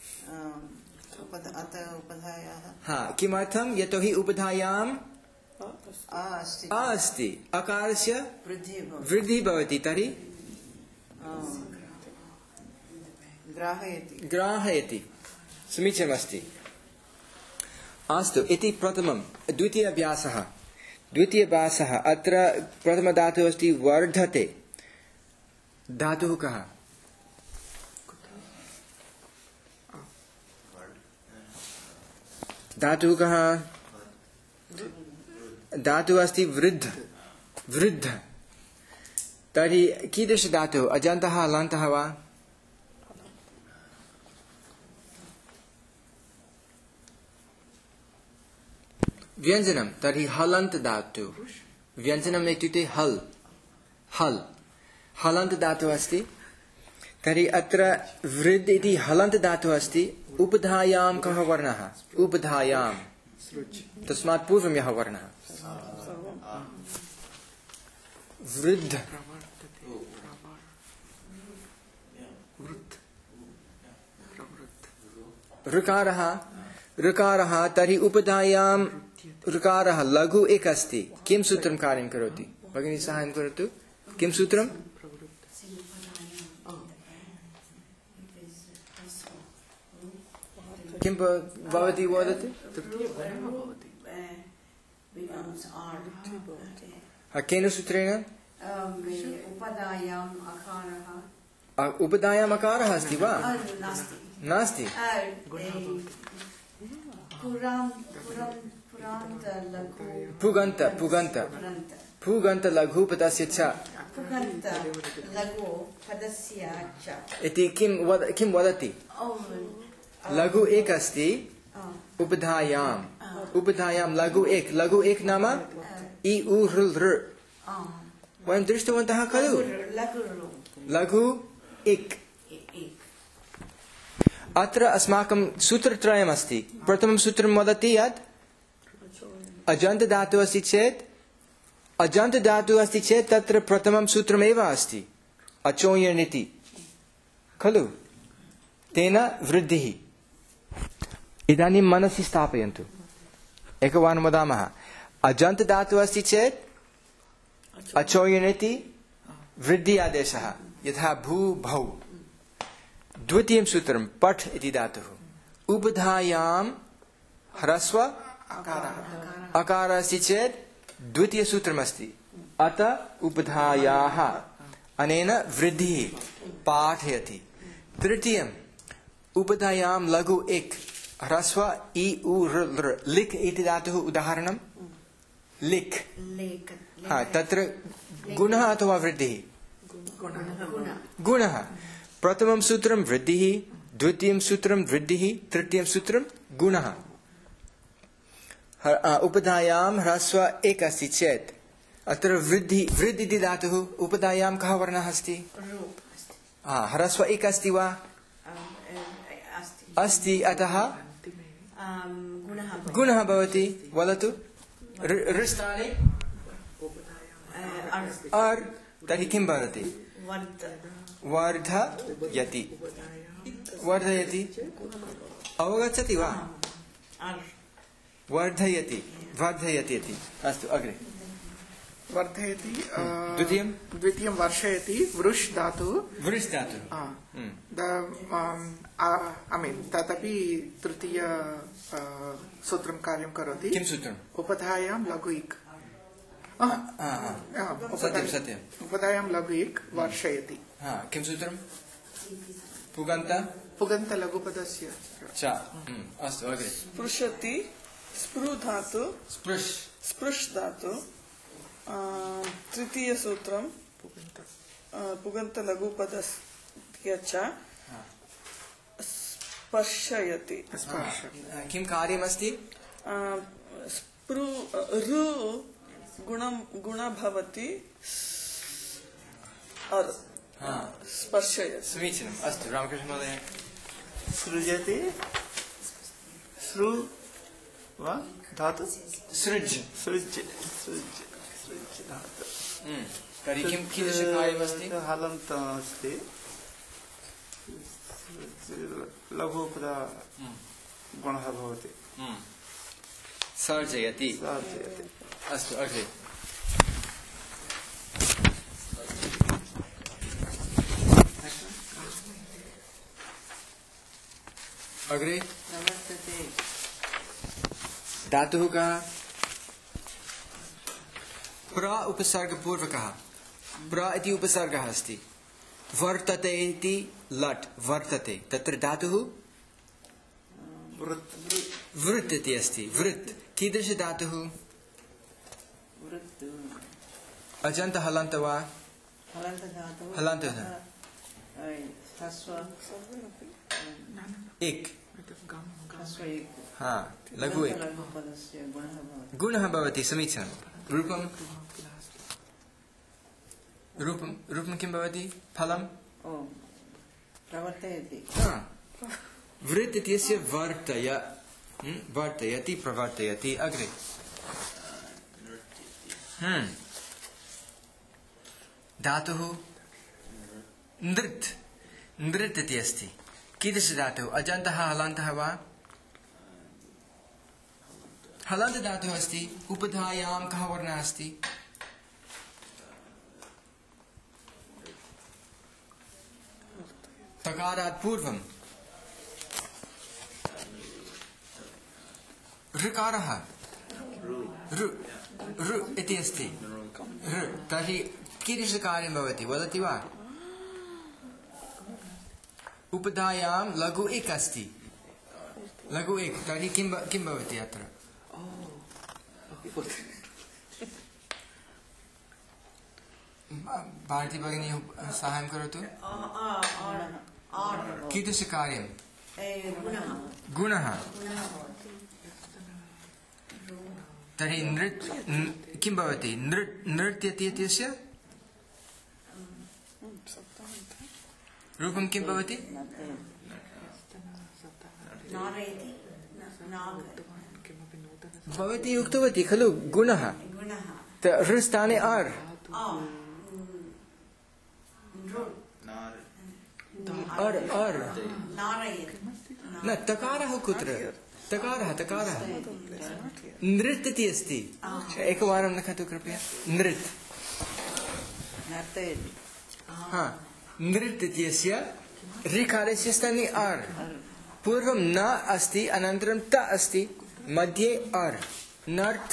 अत उपधायाः हा किमर्थं यतोहि उपधायां आ अस्ति आ अस्ति अकारस्य वृद्धिः भवति वृद्धिः भवति तर्हि ग्राहयति ग्राहयति समीचीनमस्ति अस्तु इति प्रथमं द्वितीय अभ्यासः द्वितीय अभ्यासः अत्र प्रथमधातुः अस्ति वर्धते धातुः कः धातुः कः धातुः अस्ति वृद्ध वृद्ध तर्हि कीदृश धातुः अजन्तः हलन्तः वा व्यञ्जनं तर्हि हलन्त धातुः व्यञ्जनम् इत्युक्ते हल् हल् हलन्त धातुः अस्ति तर्हि अत्र वृद्ध इति हलन्त धातुः अस्ति उपधायां कः वर्णः उपधायां तस्मात् पूर्वं यः वर्णः वृद्ध ऋकारः ऋकारः तर्हि उपधायां ऋकारः लघु एक अस्ति किं सूत्रं कार्यं करोति भगिनी साहाय्यं करोतु किं सूत्रं किं भवती वदति केन सूत्रेण उपधायाम् अकारः उपधायाम् अकारः अस्ति वा नास्ति नास्ति पुगन्त पुगन्त पुगन्त लघु पदस्य च पुगन्त लघु पदस्य च इति किं वद किं वदति लघु एक अस्ति उपधायाम् उपधायां लघु एक लघु एक नाम इ उ ऋ ऋ वयं दृष्टवन्तः खलु लघु एक अत्र अस्माकं सूत्रत्रयमस्ति प्रथमं सूत्रं वदति यत् अजन्त धातुः अस्ति चेत् अजन्त धातुः अस्ति चेत् तत्र प्रथमं सूत्रमेव अस्ति अचोयनिति खलु तेन वृद्धिः इदानीं मनसि स्थापयन्तु एकवारं वदामः अजन्त धातुः अस्ति चेत् अचोयनिति वृद्धि आदेशः यथा भू भौ द्वितीयं सूत्रं पठ् इति धातुः उपधायां ह्रस्व अकारः अस्ति चेत् द्वितीयसूत्रमस्ति अत उपधायाः अनेन वृद्धिः पाठयति तृतीयम् उपधायां लघु एक ह्रस्व इ उ ऋ ऋ लिख् इति धातुः उदाहरणं लिख् हा तत्र गुणः अथवा वृद्धिः गुणः प्रथमं सूत्रं वृद्धिः द्वितीयं सूत्रं वृद्धिः तृतीयं सूत्रं गुणः उपधायां ह्रस्व एक अस्ति चेत् अत्र वृद्धि वृद्धि इति धातुः उपधायां कः वर्णः अस्ति ह्रस्व एक अस्ति वा अस्ति अतः गुणः भवति वदतु ऋस्थाने अर् तर्हि किं भवति वर्धयति वर्धयति अवगच्छति वा अर् वर्धयति वर्धयति इति अस्तु अग्रे वर्धयति अ, द्वितीयं द्वितीयं वर्षयति वृष् धातुः वृष् धातुः आ, हम्म। द ऐ मीन् तदपि तृतीय अ, सूत्रं कार्यं करोति किं सूत्रम् उपधायां लघु इक् आ, आ, आ, उपधा- सत्यं सत्यम् उपधायां लघु इक् वर्षयति हा किं सूत्रं पुगन्त पुगन्त लघुपदस्य च हम्म, अस्तु अग्रे स्पृशति स्पृ धातु स्पृश् स्पृश धातु आ, तृतीय सूत्रम पुगंत लघुपदस्य च स्पर्शयति स्पर्श किं कार्यमस्ति आ, स्पृ ऋ गुणं गुण भवति अर् हा स्पर्शयति समीचीनम् अस्तु रामकृष्ण महोदय सृजति सृ वा धातु सृज् सृज सृज सृज धातु हम्म, तर्हि किं कीदृशकार्यमस्ति हलन्त अस्ति लघुपदा गुणः भवति हम्म, सर्जयति सार्जयति अस्तु अग्रे अग्रे प्रवर्तते धातुः कः प्र उपसर्गपूर्वकः प्र इति उपसर्गः अस्ति वर्तते इति लट् वर्तते तत्र धातुः वृत् वृत् इति अस्ति वृत् कीदृश धातुः वृत् अजन्त हलन्त वा हलन्त धातुः हलन्त ऐ, ह्रस्व इक् ह्रस्व इक् हा लघु इक् लघुपदस्य गुणः भवति गुणः भवति समीचीनं रूपं रूपं रूपं किं भवति फलम् ओ प्रवर्तयति हा वृत् इत्यस्य वर्तय हम्म, वर्तयति प्रवर्तयति अग्रे हम्म धातुः नृत् नृत् इति अस्ति कीदृश धातुः अजन्तः हलन्तः वा हलन्त धातुः अस्ति उपधायां कः वर्णः अस्ति तकारात् पूर्वं ऋकारः ऋ ऋ इति अस्ति ऋ तर्हि कीदृशकार्यं भवति वदति वा उपधायां लघु इक् अस्ति लघु इक् तर्हि किं भ- किं भवति अत्र भारती भगिनी साहाय्यं करोतु कीदृशकार्यं गुणः गुणः तर्हि नृत् न- किं भवति नृत् नृत्यति इत्यस्य रूपं किं भवति नारयति नाग भवती उक्तवती खलु गुणः गुणः त ऋस्थाने आर् आ नृ अर् अर् नारयति न तकारः कुत्र तकारः तकारः नृत् इति अस्ति एकवारं लिखतु कृपया नृत् नर्तयति हा नृत् इत्यस्य ऋकारस्य स्थाने आर् पूर्वं न अस्ति अनन्तरं त अस्ति मध्ये अर् नर्त्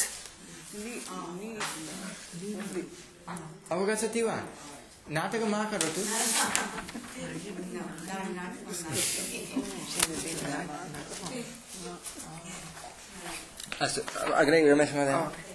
अवगच्छति वा नाटकं मा करोतु अस्तु अग्रे रमेश महोदय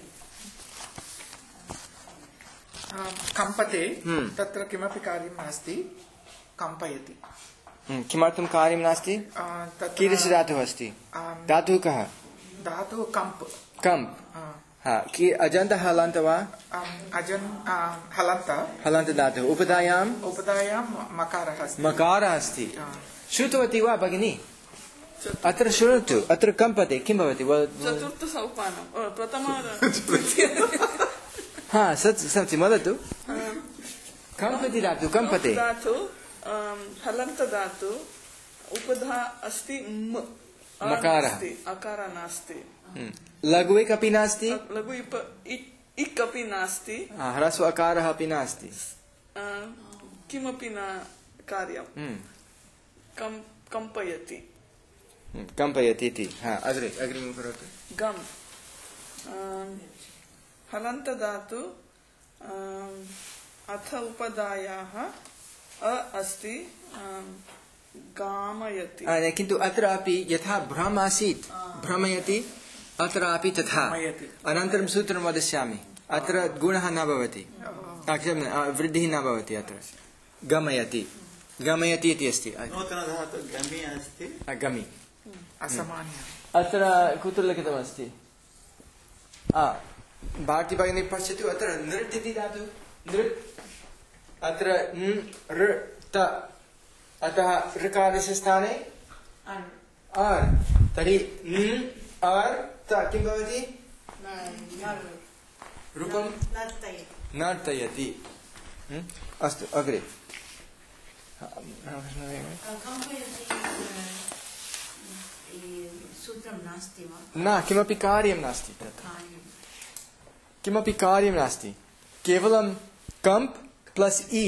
कम्पते हम्म। तत्र किमपि कार्यं नास्ति कम्पयति हम्म, किमर्थं कार्यं नास्ति आ, तत्र कीदृश धातुः अस्ति आम्, धातुः कः धातुः कम्प् कम् आ, हा कि अजन्तः हलन्त वा आम्, अजन् आ, हलन्त हलन्त धातुः उपधायां उपधायां मकारः अस्ति मकारः अस्ति आ, श्रुतवती वा भगिनी अत्र शृणोतु अत्र कम्पते किं भवति वद- चतुर्थ सोपानं अ, प्रथम हा सत् सत्यं वदतु कम्पति धातु कम्पते धातु अम, हलन्त धातु उपधा अस्ति म अ मकारः। नास्ति, अकार नास्ति। लघु एक अपि नास्ति, लघु इप इक् इक् अपि नास्ति, ह्रस्व अकारः अपि नास्ति। अ, किमपि न कार्यं। हम्म, कं कंपयति। हम्म, कम्पयति इति। हा, अग्रे अग्रिमं करोतु। गम अ, हलन्तधातु अ, अथ उपधायाः अ अस्ति, अ, गामयति। आ, न, किन्तु अत्रापि यथा भ्रम आसीत् भ्रमयति, अत्रापि तथा। गमयति। अनन्तरं सूत्रं वदिष्यामि। अत्र गुणः न भवति, आ, क्षम्यताम्, आ, वृद्धिः न भवति। अत्र गमयति गमयति इति अस्ति। नूतनधातु गमि अस्ति। आ, गमि असमान्यः। अत्र कुत्र लिखितमस्ति? भारती भगिनी पश्यतु, अत्र नृट् इति धातु। नृट् अत्र न ऋ त, अतः ऋकारस्य स्थाने अर्। तर्हि न अर् त किं भवति? रूपं नर्तयति। हम्म, अस्तु अग्रे। सूत्रं नास्ति वा? न, किमपि कार्यं नास्ति तत्। किमपि कार्यं नास्ति, केवलं कम्प् प्लस् इ।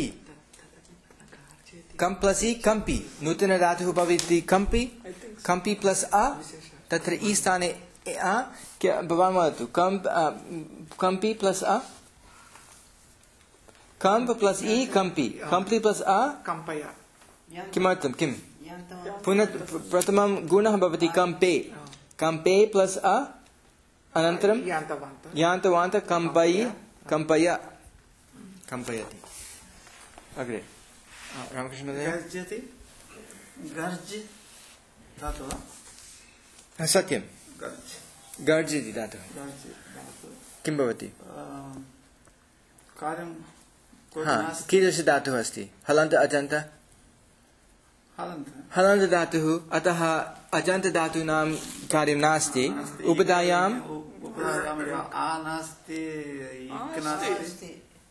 कम्प् प्लस् इ कम्पि। नूतनधातुः भवति कम्पि, कम्पि प्लस् अ, तत्र इ स्थाने अ। भवान् वदतु, कम्प् कम्पि प्लस् अ, कम्प् प्लस् इ कम्पि, कम्पि प्लस् अ कम्पय। किमर्थं? किम्? पुनः प्रथमं गुणः भवति कम्पे। कम्पे प्लस् अ, अनन्तरं यान्तवान्त। यान्तवान्त कम्पयि, कम्पय, कम्पयति। अग्रे रामकृष्ण महोदय। गर्जति। गर्ज धातु वा? सत्यं, गर्ज गर्ज इति धातुः। गर्ज धातु किं भवति? कार्यं हा, कीदृशधातुः अस्ति? हलन्त अजन्त? हलन्त। हलन्त धातुः, अतः अजन्त धातूनां कार्यं नास्ति। उपधायां उपधायां आ नास्ति, इक् नास्ति।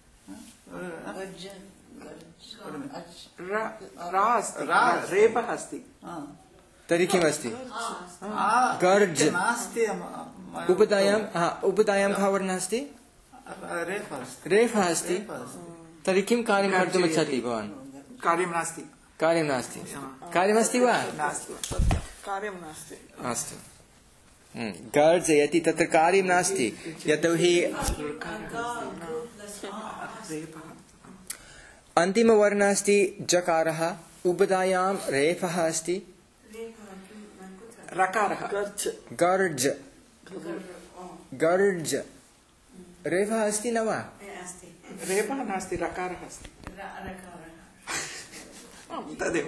रा अस्ति, रेपः अस्ति। तर्हि किमस्ति? आ गर्ज नास्ति। उपधायां, हा, उपधायां कः वर्णः अस्ति? रेफः अस्ति। रेफः अस्ति। तर्हि किं कार्यं कर्तुम् इच्छति भवान्? कार्यं नास्ति। कार्यं नास्ति। कार्यमस्ति वा? नास्ति। कार्यं नास्ति। अस्तु। गर्जयति, तत्र कार्यं नास्ति, यतोहि अन्तिमवर्णः अस्ति जकारः। उपधायां रेफः अस्ति। रकारः। गर्ज गर्ज, गर्ज, रेफः अस्ति न वा? रेपः नास्ति, रकारः अस्ति। तदेव।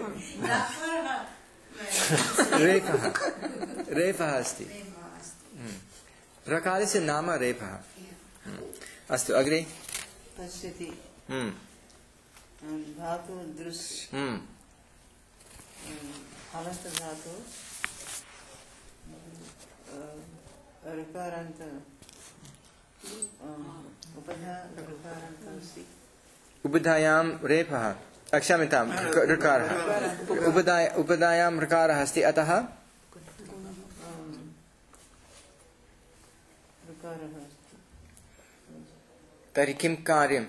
रेफः, रेफः अस्ति। रकारस्य नाम रेफः। अस्तु अग्रे। पश्यति हम्म, धातु दृश् हम्म, हलन्त धातु ऋकारान्त उपधा ऋकारान्त अस्ति। उपधायां रेफः, क्षम्यतां, ऋकारः। उपधाय उपधायां ऋकारः अस्ति, अतः ऋकारः अस्ति। तर्हि किं कार्यं?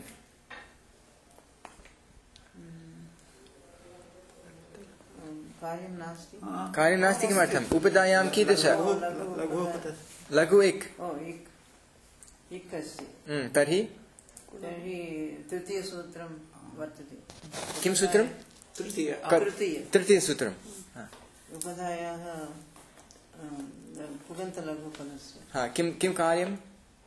कार्यं नास्ति। कार्यं नास्ति। किमर्थम्? उपधायां कीदृश? लघु इक्। ओ इक् इक् अस्ति। हम्म, तर्हि तर्हि तृतीयसूत्रं वर्तते। किं सूत्रं? तृतीय। तृतीय तृतीयसूत्रं। उपधायाः पुगन्तलघुपदस्य हा, किं किं कार्यं?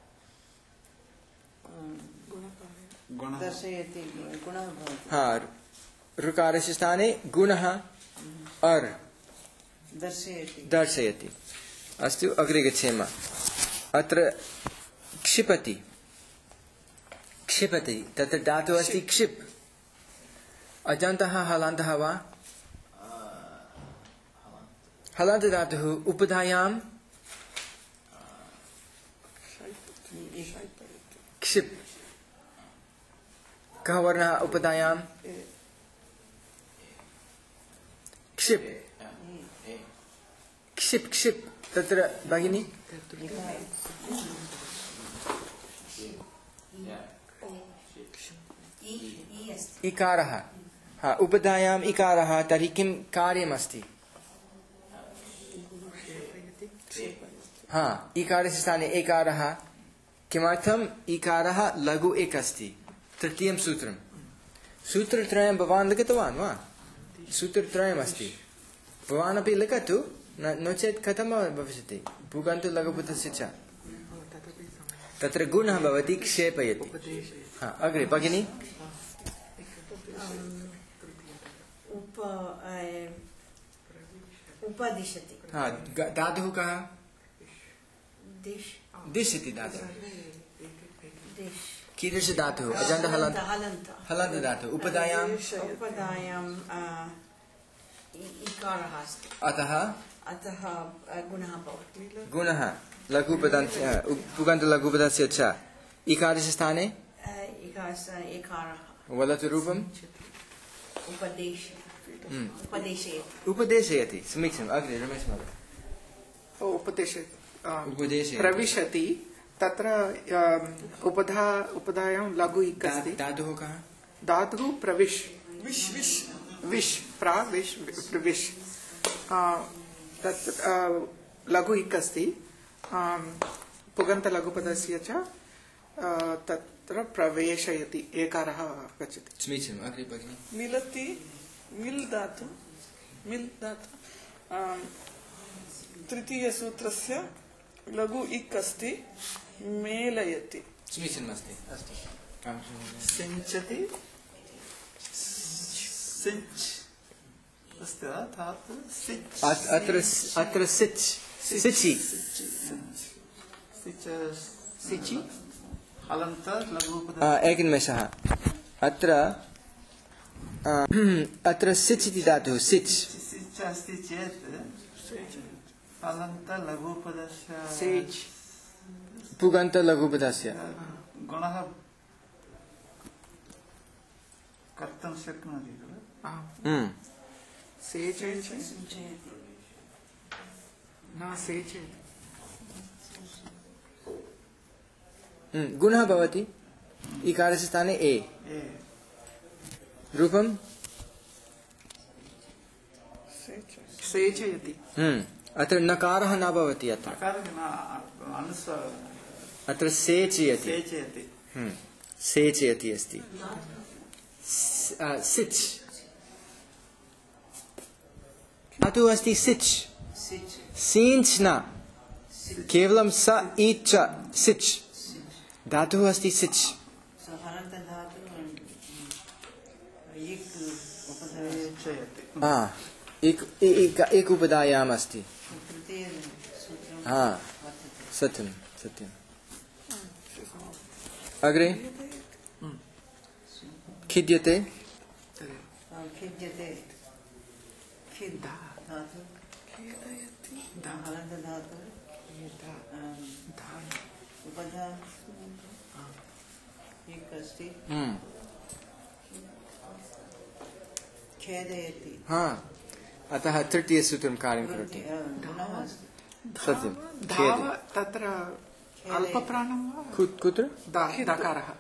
दर्शयति, गुणः भवति। हा, ऋकारस्य स्थाने गुणः अर् दर्शयति। दर्शयति। अस्तु अग्रे गच्छेम। अत्र क्षिपति, क्षिपति, तत्र धातुः अस्ति क्षिप्। अजन्तः हलन्तः वा? हलन्त धातुः उपधायां क्षिप्। कः वर्णः उपधायां? क्षिप्। क्षिप् क्षिप् तत्र भगिनी इ इ अस्ति इकारः हा उपधायाम् इकारः तर्हि किं कार्यमस्ति हा इकारस्य स्थाने एकारः किमर्थम् इकारः लघु एक अस्ति तृतीयं सूत्रं सूत्रत्रयं भवान् लिखितवान् वा सूत्रत्रयमस्ति भवान् अपि लिखतु न नो चेत् कथं भविष्यति पुगन्तु लघुपथस्य च तत्र गुणः भवति क्षेपयति हा अग्रे भगिनी उप उपदिशति हा धातुः कः दिश दिश् इति धातुः दिश कीदृश धातुः अजन्त हलन्त हलन्त हलन्त धातुः उपधायाम् उपधायां इकारः अस्ति अतः अतः गुणः भवति गुणः लघुपदस्य पुगन्त लघुपदस्य च इकारस्य स्थाने इकारस्य एकारः वदतु रूपम् उपदेश उपदेशयति उपदेशयति समीचीनम् अग्रे रमेश महोदय उपदेश उपदेशयति प्रविशति तत्र अम, उपधा उपधायां लघु इक् अस्ति धातुः कः धातुः प्रविश विश विश विश प्राविश प्रविश अ, तत् अ, लघु इक् अस्ति अम, पुगन्त लघुपदस्य च अ, तत्र प्रवेशयति एकारः गच्छति समीचीनम् अग्रे भगिनि मिलति मिल धातु मिल धातु आम, तृतीयसूत्रस्य लघु इक् अस्ति मेलयति समीचीनम् अस्ति अस्तु सिञ्चति सिञ्च् अस्ति वा धातु सिच् अत्- अत्र अत्र सिच् सिचि सिच सिचि हलन्त लघुपद आ, एकनिमेषः अत्र आ, अत्र सिच् इति धातुः सिच् सिच् अस्ति चेत् हलन्त लघुपदस्य सेज् पुगन्त लघुपदस्य गुणः कर्तुं शक्नोति खलु हम्म, सेज् न सेज् हम्म, गुणः भवति इकारस्य स्थाने ए ए रूपं सेचयति हम्म, अत्र नकारः न भवति अत्र प्रकारः न अनुस्वारः अत्र सेचयति सेचयति हम्म, सेचयति अस्ति स- आ, सिच् धातुः अस्ति सिच् सिच् सीञ्च् न केवलं स इच् सिच् धातुः अस्ति सिच् सो हलन्त धातु इक् उपधाय सेचयति हा एक एक एक उपधायाम् अस्ति तृतीयसूत्रं हा वर्तते सत्यं सत्यम् अग्रे खिद्यते खिद्यते खिद् धातु हलन्त धातु उपधा इक् अस्ति हम्म, खेदयति हा अतः तृतीयसूत्रं कार्यं करोति गुणः अस्ति सत्यं धाव खेदे तत्र अल्पप्राणं वा कु- कुत्र दा- दकारः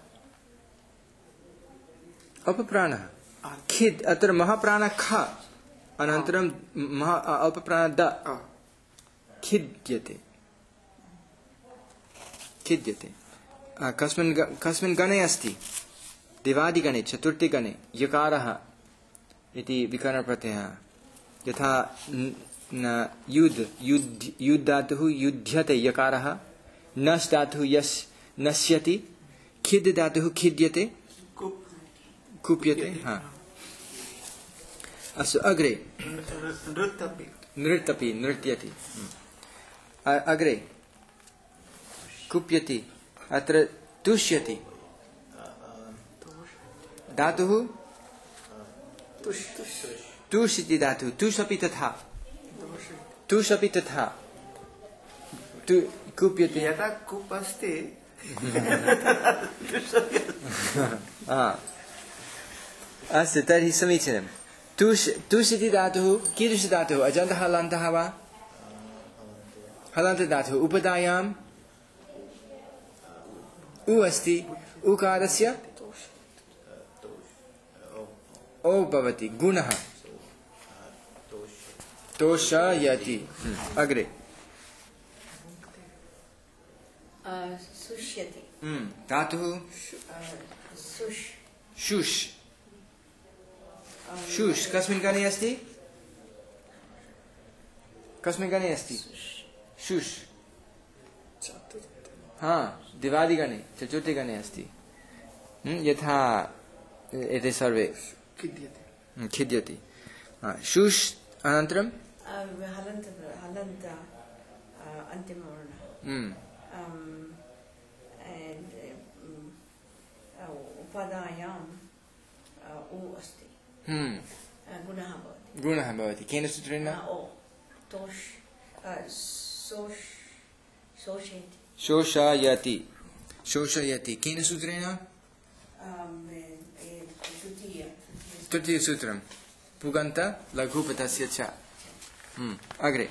अपप्राणः खिद् अत्र महाप्राणः ख अनन्तरं महा अल्पप्राणः द अ, खिद्यते खिद्यते आ, कस्मिन् ग- कस्मिन् गणे अस्ति दिवादिगणे चतुर्थीगणे यकारः इति विकरणप्रत्ययः यथा न- न युद् युद्ध युद् धातुः युध्यते यकारः नस् धातुः यस् नश्यति खिद् धातुः खिद्यते कुप् कुप्यते हा अस्तु अग्रे नृत् अपि नृत् अपि नृत्यति अ- अग्रे कुप्यति अत्र तुष्यति धातुः तुष् इति धातुः तुष् अपि तथा तुष् अपि तथा तु कुप्यते यदा कुप् अस्ति हा अस्तु तर्हि समीचीनं तुष् तुष् इति धातुः कीदृश धातुः अजन्तः हलन्तः वा हलन्तधातुः उपधायाम् उ अस्ति उकारस्य ओ भवति गुणः तोषयति अग्रे सुष्यति धातुः सुष् शुष् शुष् कस्मिन् गणे अस्ति कस्मिन् गणे अस्ति शुष् हा दिवादिगणे चतुर्थे गणे अस्ति यथा एते सर्वे खिद्यते खिद्यति शुष् अनन्तरं हलन्त हलन्त अन्तिमवर्णः उपधायाम् उ अस्ति गुणः भवति गुणः भवति केन सूत्रेण ओ तोष् सोष् शोषयति शोषयति शोषयति केन सूत्रेण तृतीय तृतीयसूत्रं पुगन्त लघुपथस्य च अग्रे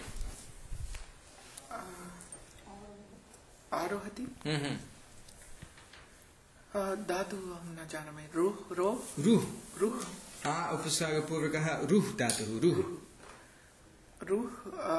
आरोहति धातुः अहं न जानामि रुः रो रुः रुः आ उपसर्गपूर्वकः रुः धातुः रुः रुः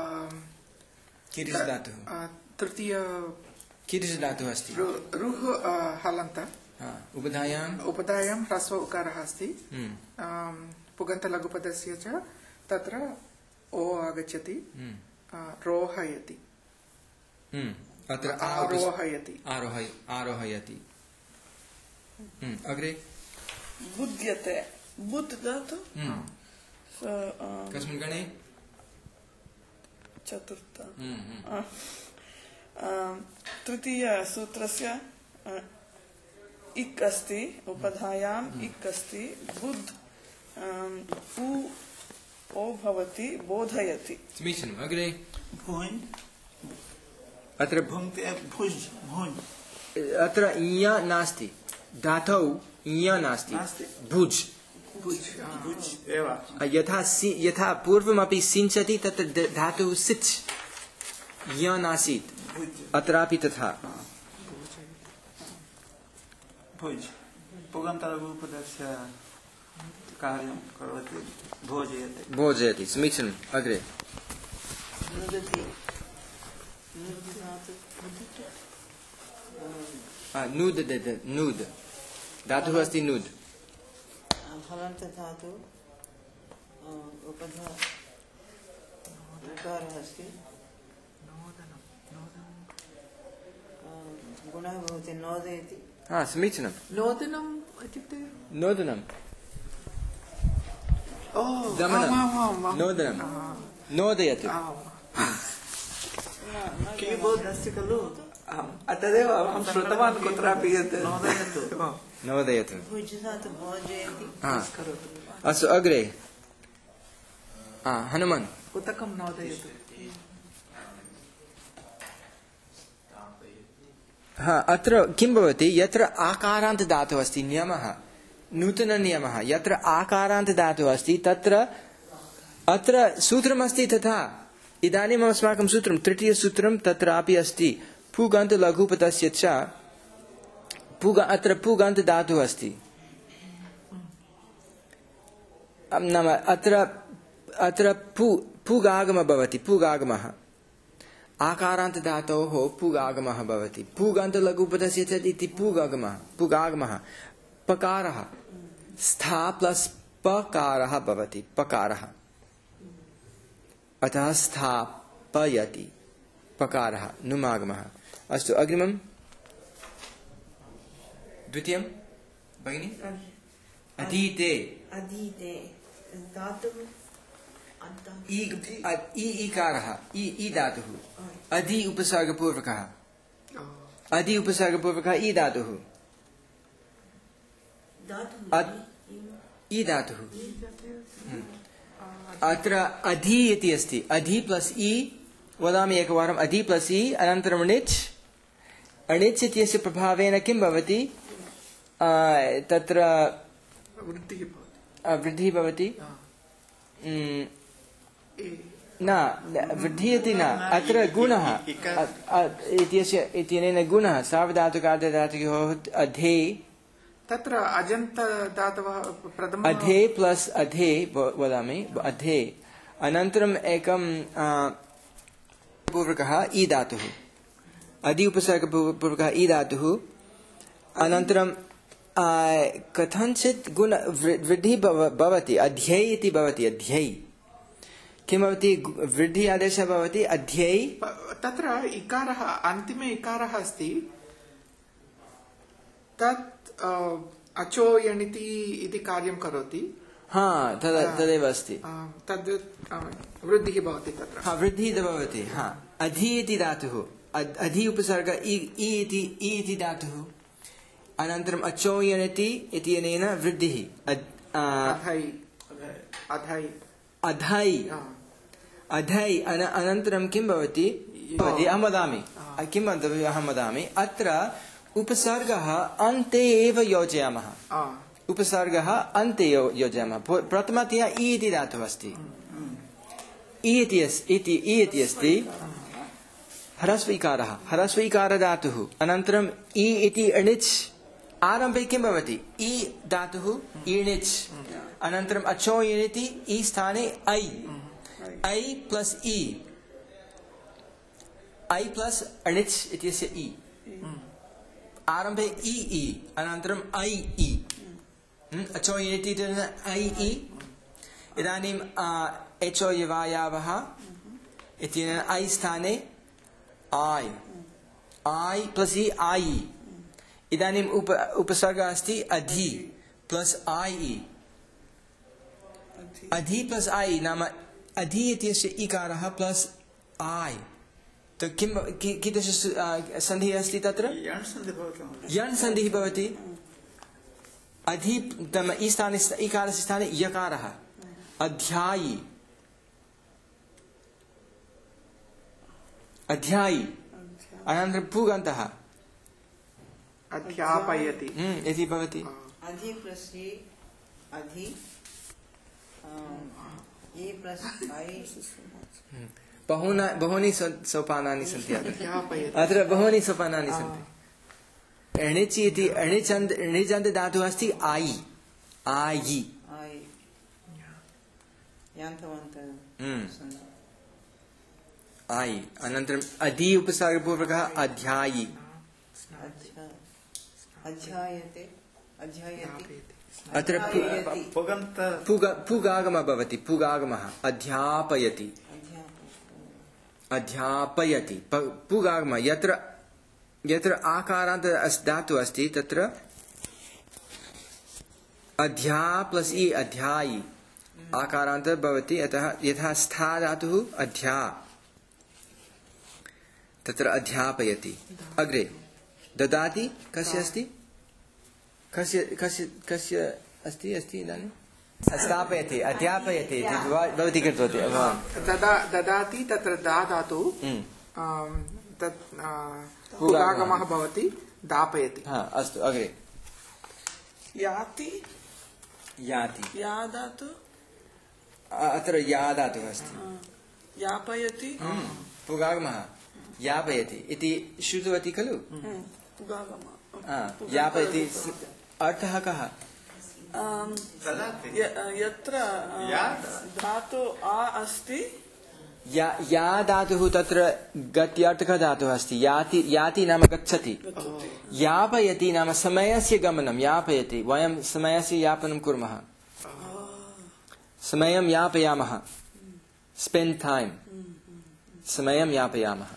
कीदृशधातुः तृतीय कीदृशधातुः अस्ति रुः हलन्त उपधायाम् उपधायां ह्रस्व उकारः अस्ति पुगन्तलघुपदस्य च तत्र ओ आगच्छति रोहयति अत्र आरोहयति आरोहय आरोहयति अग्रे बुध्यते बुद्ध धातु कस्मिन् गणे चतुर्थ तृतीय सूत्रस्य इक् अस्ति उपधायाम् इक् अस्ति बुद्ध उ ओ भवति बोधयति समीचीनम् अग्रे भुञ् अत्र भुङ्क्ते भुज् भुञ् अत्र इञ नास्ति धातौ इञ नास्ति नास्ति। भुज् भुज् भुज् एव यथा सि यथा पूर्वमपि सिञ्चति तत्र ध- धातुः सिच् य नासीत् भुज् अत्रापि तथा भुज् पुगन्तलघुपदस्य कार्यं करोति भोजयते भोजयति समीचीनम् अग्रे नुदति नूद् दद- नूद् धातुः अस्ति नूद् हलन्त धातु उपधा उकारः अस्ति गुणः भवति नोदयति हा समीचीनं नोदनम् इत्युक्ते नोदनं ओ दमनं आम्, आम्, आम्, नोदनं नोदयतु आम्। कीबोर्ड् अस्ति खलु तदेव अहं श्रुतवान् कुत्रापि यत् नोदयतु नोदयतु भुज् धातु भोजयति हा अस्तु अग्रे हा हनुमन् उतकं नोदयतु हा अत्र किं भवति यत्र आकारान्त धातुः अस्ति नियमः नूतननियमः यत्र आकारान्त धातुः अस्ति तत्र अत्र सूत्रमस्ति तथा इदानीम् अस्माकं सूत्रं तृतीयसूत्रं तत्रापि अस्ति पुगन्त लघुपथस्य च पुग अत्र पुगन्त धातुः अस्ति नाम अत्र अत्र पु पुगागमः भवति पुगागमः आकारान्त धातोः पुगागमः भवति पुगन्त लघुपथस्य च इति पुगागमः पुगागमः पकारः स्था प्लस् पकारः भवति पकारः अतः स्थापयति पकारः नुमागमः अस्तु अग्रिमं द्वितीयं भगिनी अधीते अधीते धातुः अन्तः ई इ इकारः इ इ धातुः अधि उपसर्गपूर्वकः अधि उपसर्गपूर्वकः इ धातुः धातुः अ- इ धातुः अत्र अधि इति अस्ति अधि प्लस् इ वदामि एकवारम् अधि प्लस् इ अनन्तरम् णिच् अणिच् इत्यस्य प्रभावेन किं भवति आ, तत्र वृद्धिः भवति आ, वृद्धिः भवति हा। उम्, ए न वृद्धिः इति न अत्र गुणः इत्यस्य इत्यनेन गुणः सार्वधातुकार्धधातुकयोः अधे तत्र अजन्त धातवः प्रथम अधे प्लस् अधे वदामि अधे अनन्तरम् एकं पूर्वकः इ धातुः अधि उपसर्गपूर्वकः इ धातुः अनन्तरं कथञ्चित् गुण वृद्धिः भवति अध्यै इति भवति अध्यै किं भवति वृद्धि आदेशः भवति अध्यै तत्र इकारः अन्तिमे इकारः अस्ति तत् अचो यणिति इति कार्यं करोति हा तद् तदेव अस्ति तद् वृद्धिः भवति तत्र हा वृद्धिः भवति हा अधि इति धातुः अधि उपसर्ग इ इति इ इति धातुः अनन्तरम् अचो यणिति इत्यनेन वृद्धिः अधै अधै अधै अधै अनन्तरं किं भवति अहं वदामि किं वक्तव्यम् अहं वदामि अत्र उपसर्गः अन्ते एव योजयामः उपसर्गः अन्ते योजयामः प्रथमतया इ इति धातुः अस्ति इ इति अस्ति ह्रस्व इकारः ह्रस्व इकारधातुः अनन्तरम् इ इति अणिच् आरम्भे किं भवति इ धातुः इणिच् अनन्तरम् अचो यणिति इ स्थाने ऐ ऐ प्लस् इ ऐ प्लस् अणिच् इत्यस्य इ आरम्भे इ इ अनन्तरम् ऐ इ अचो यणिति ऐ इ इदानीम् एचो यवायावः इत्यनेन ऐ स्थाने ऐ ऐ प्लस् इ ऐ इदानीम् उप उपसर्गः अस्ति अधि प्लस् ऐ इ अधि प्लस् ऐ नाम अधि इत्यस्य इकारः प्लस् ऐ तो किं कीदृश सन्धिः अस्ति तत्र यण् सन्धिः भवति अधि तम इ स्थाने इकारस्य स्थाने यकारः अध्यायी अध्यायी अनन्तरं पुगन्तः अध्यापयति इति भवति अधि प्लस् इ अधि इ प्लस् ऐ बहूनि बहूनि सोपानानि सन्ति अत्र बहूनि सोपानानि सन्ति एणिचि इति एणिचन्द एणिचन्द धातुः अस्ति आयि आयि आयि अनन्तरम् अधि उपसर्गपूर्वकः अध्यायि अध्यायते अध्यायति अत्र पुगागमः भवति पुगागमः अध्यापयति अध्यापयति पुगागमः यत्र यत्र आकारान्त धातुः अस्ति तत्र अध्या प्लस् इ अध्यायि आकारान्त भवति अतः यथा स्था धातुः अध्या तत्र अध्यापयति अग्रे ददाति कस्य अस्ति कस्य कस्य कस्य अस्ति अस्ति इदानीं स्थापयति अध्यापयति भवती कृतवती ददा ददाति तत्र दा धातुः तत् पुगागमः भवति दापयति हा अस्तु अग्रे याति याति या धातु अत्र या धातुः अस्ति यापयति पुगागमः यापयति इति श्रुतवती खलु पुगागमः यापयति अर्थः कः यत्र धातु आ अस्ति या या धातुः तत्र गत्यर्थकः धातुः अस्ति याति याति नाम गच्छति यापयति नाम समयस्य गमनं यापयति वयं समयस्य यापनं कुर्मः समयं यापयामः स्पेण्ड् टैम् समयं यापयामः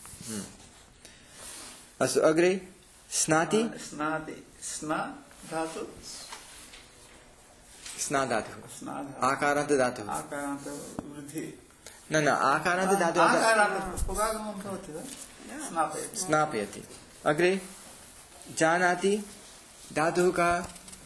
अस्तु अग्रे स्नाति स्नाति स्ना धातु स्ना धातुः आकारान्त धातुः आकारान्त वृद्धि न न आकारान्त धातुः आकारान्त पुगागमः भवति वा स्नापयति स्नापयति अग्रे जानाति धातुः कः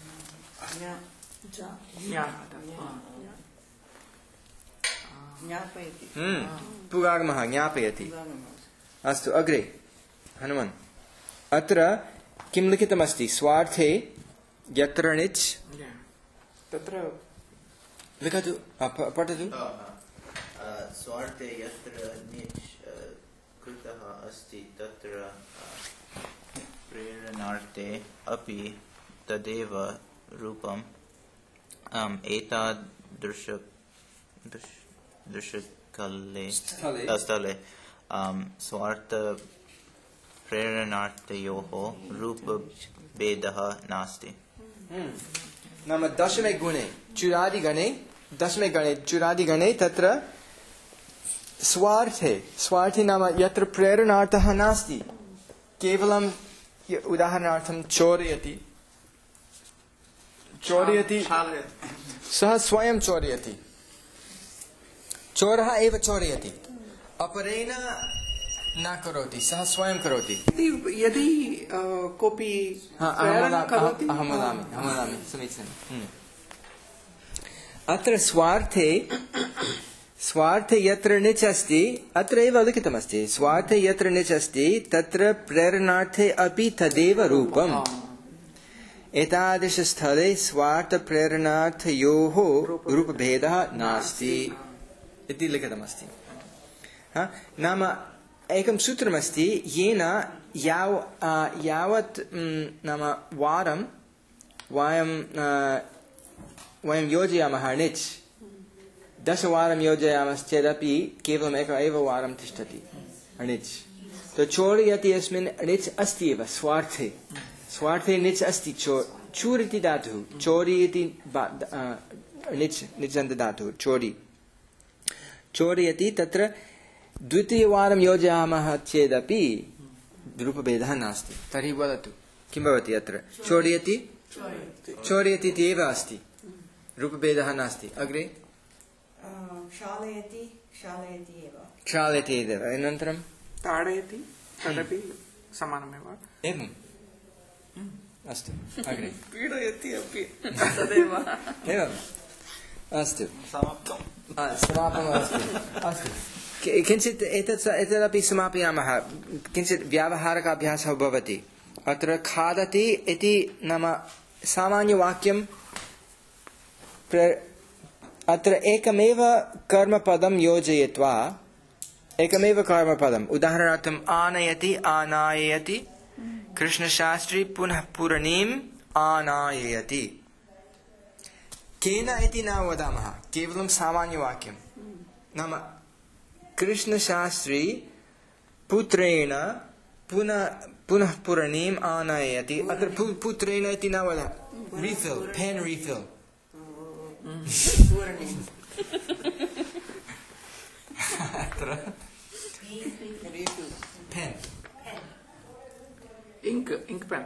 ज्ञापयति पुगागमः ज्ञापयति अस्तु अग्रे हनुमन् अत्र किं लिखितमस्ति स्वार्थे यत्र णिच् तत्र लिखतु पठतु स्वार्थे यत्र निच् कृतः अस्ति तत्र प्रेरणार्थे अपि तदेव रूपम् एतादृश दृशकाले स्थले स्वार्थ प्रेरणार्थयोः रूपभेदः नास्ति। नाम दशमे गुणे चुरादिगणे दशमे गणे चुरादिगणे तत्र स्वार्थे स्वार्थे नाम यत्र प्रेरणार्थः नास्ति, केवलं उदाहरणार्थं चोरयति चोरयति सः स्वयं चोरयति, चोरः एव चोरयति, अपरेण न करोति, सः स्वयं करोति। यदि कोऽपि प्रेरणा करोति, अहं वदामि अहं वदामि समीचीनम्। अत्र स्वार्थे स्वार्थे यत्र निच् अस्ति, अत्र एव लिखितमस्ति, स्वार्थे यत्र निच् अस्ति तत्र प्रेरणार्थे अपि तदेव रूपम्। एतादृशस्थले स्वार्थप्रेरणार्थयोः रूपभेदः नास्ति इति लिखितमस्ति। नाम एकं सूत्रमस्ति येन याव यावत् नाम वारं वयं वयं योजयामः निच्, दशवारं योजयामश्चेदपि केवलम् एकम् एव वारं तिष्ठति निच्। तो चोरयति अस्मिन् निच् अस्ति एव स्वार्थे, स्वार्थे निच् अस्ति। चो चूर् इति धातुः, चोरी इति निच् निच् धातुः चोरी चोरयति। तत्र द्वितीयवारं योजयामः चेदपि रूपभेदः नास्ति। तर्हि वदतु किं भवति अत्र? चोरयति चोरयति इति एव अस्ति, रूपभेदः नास्ति। अग्रे क्षालयति क्षालयति एव क्षालयति एव। अनन्तरं ताडयति, तदपि समानमेव। एवम् अस्तु। अग्रे पीडयति अपि तदेव। एवम् अस्तु, समापनम् अस्तु। अस्तु, किञ्चित् एतत् एतदपि समापयामः। किञ्चित् व्यावहारिकाभ्यासः भवति। अत्र खादति इति नाम सामान्यवाक्यं, अत्र एकमेव कर्मपदं योजयित्वा एकमेव कर्मपदम्, उदाहरणार्थम् आनयति आनाययति, कृष्णशास्त्री पुनः पूरणीम् आनाययति। केन इति न वदामः, केवलं सामान्यवाक्यं। नाम कृष्णशास्त्री पुत्रेण पुनः पुनः पूरणीम् आनाययति। अत्र पुत्रेण इति न वदामः, रिफिल्, पेन् रिफिल्। अत्र पेन् इङ्क् इङ्क् पेन्।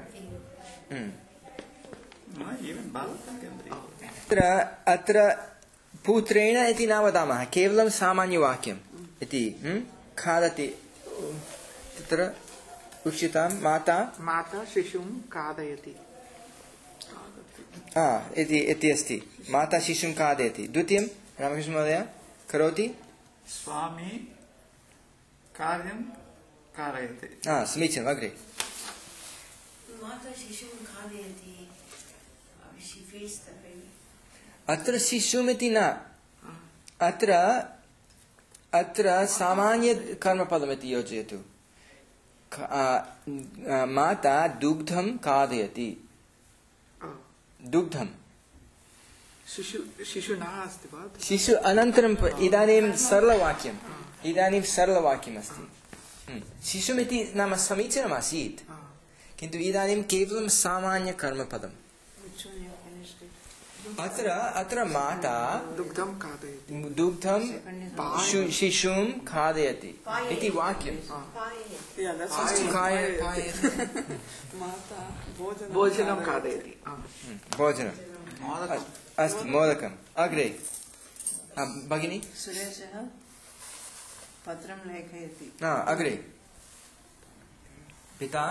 अत्र अत्र पुत्रेण इति न वदामः, केवलं सामान्यवाक्यम् इति। खादति, तत्र उच्यतां माता माता शिशुं खादयति इति इति अस्ति। माता शिशुं खादयति। द्वितीयं रामकृष्णमहोदय करोति, स्वामी कार्यं कारयति। समीचीनम्। अग्रे माता शिशुं खादयति, she feeds the baby. अत्र शिशुमिति न, अत्र अत्र सामान्य कर्मपदमिति योजयतु। माता दुग्धं खादयति, दुग्धं शिशु शिशु न अस्ति वा? शिशु अनन्तरम् इदानीं सरलवाक्यम्, इदानीं सरलवाक्यमस्ति। शिशुमिति नाम समीचीनमासीत्, किन्तु इदानीं केवलं सामान्यकर्मपदम्। अत्र अत्र माता दुग्धं खादयति, दुग्धं शिशुं खादयति इति वाक्यं। भोजनं खादयति, भोजनम् अस्तु, मोदकम्। अग्रे भगिनी सुरेशः पत्रं लेखयति। अग्रे पिता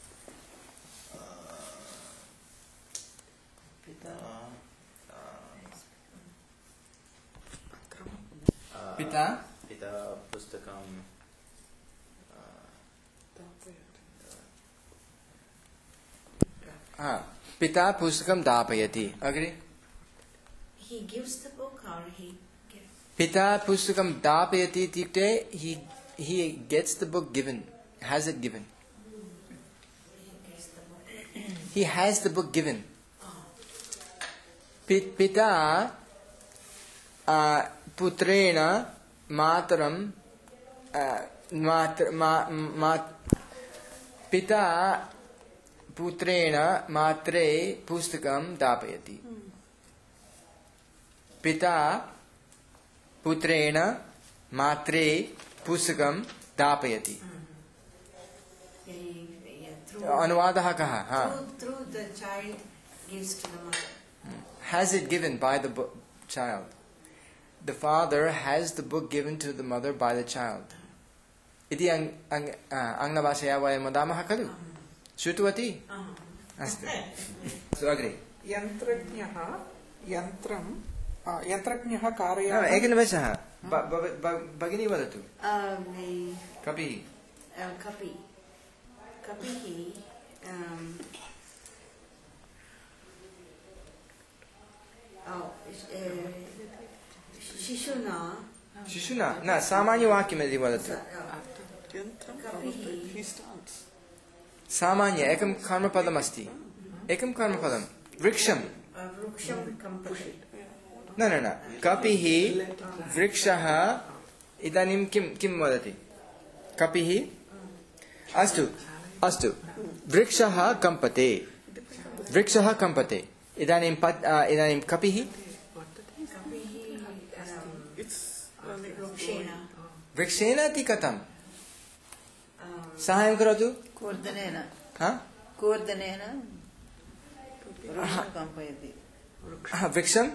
पिता पिता पिता पुस्तकं पिता पुस्तकं दापयति। अग्रे He gives the book or he gives? पिता पुस्तकं दापयति इत्युक्ते he he gets the book given, has it given. He has the book given. पिता पुत्रेण मातरं मात्र मा पिता पुत्रेण मात्रे पुस्तकं दापयति. पिता पुत्रेण मात्रे पुस्तकं दापयति. अनुवादः कः? Through the child gives to the mother. Has it given by the bo- child. The father has the book given to the mother by the child. इति आङ्ग्लभाषया वयं वदामः खलु. श्रुतवती? अस्तु. सो अग्रे. यन्त्रज्ञः यन्त्रं यन्त्रज्ञः कारयानं. एकनिमेषः. भगिनी वदतु. कपिः. कपि कपिः शिशुना शिशुना न सामान्यवाक्यमिति वदतु. सामान्य एकं कर्मपदमस्ति. एकं कर्मपदं वृक्षं. न न न कपिः वृक्षः. इदानीं किं किं वदति? कपिः. अस्तु अस्तु. वृक्षः कम्पते. वृक्षः कम्पते. इदानीं पद इदानीं कपिः. वृक्षेण इति कथं? साहाय्यं करोतु. कूर्दनेन. हा? कूर्दनेन कम्पयति. वृक्षं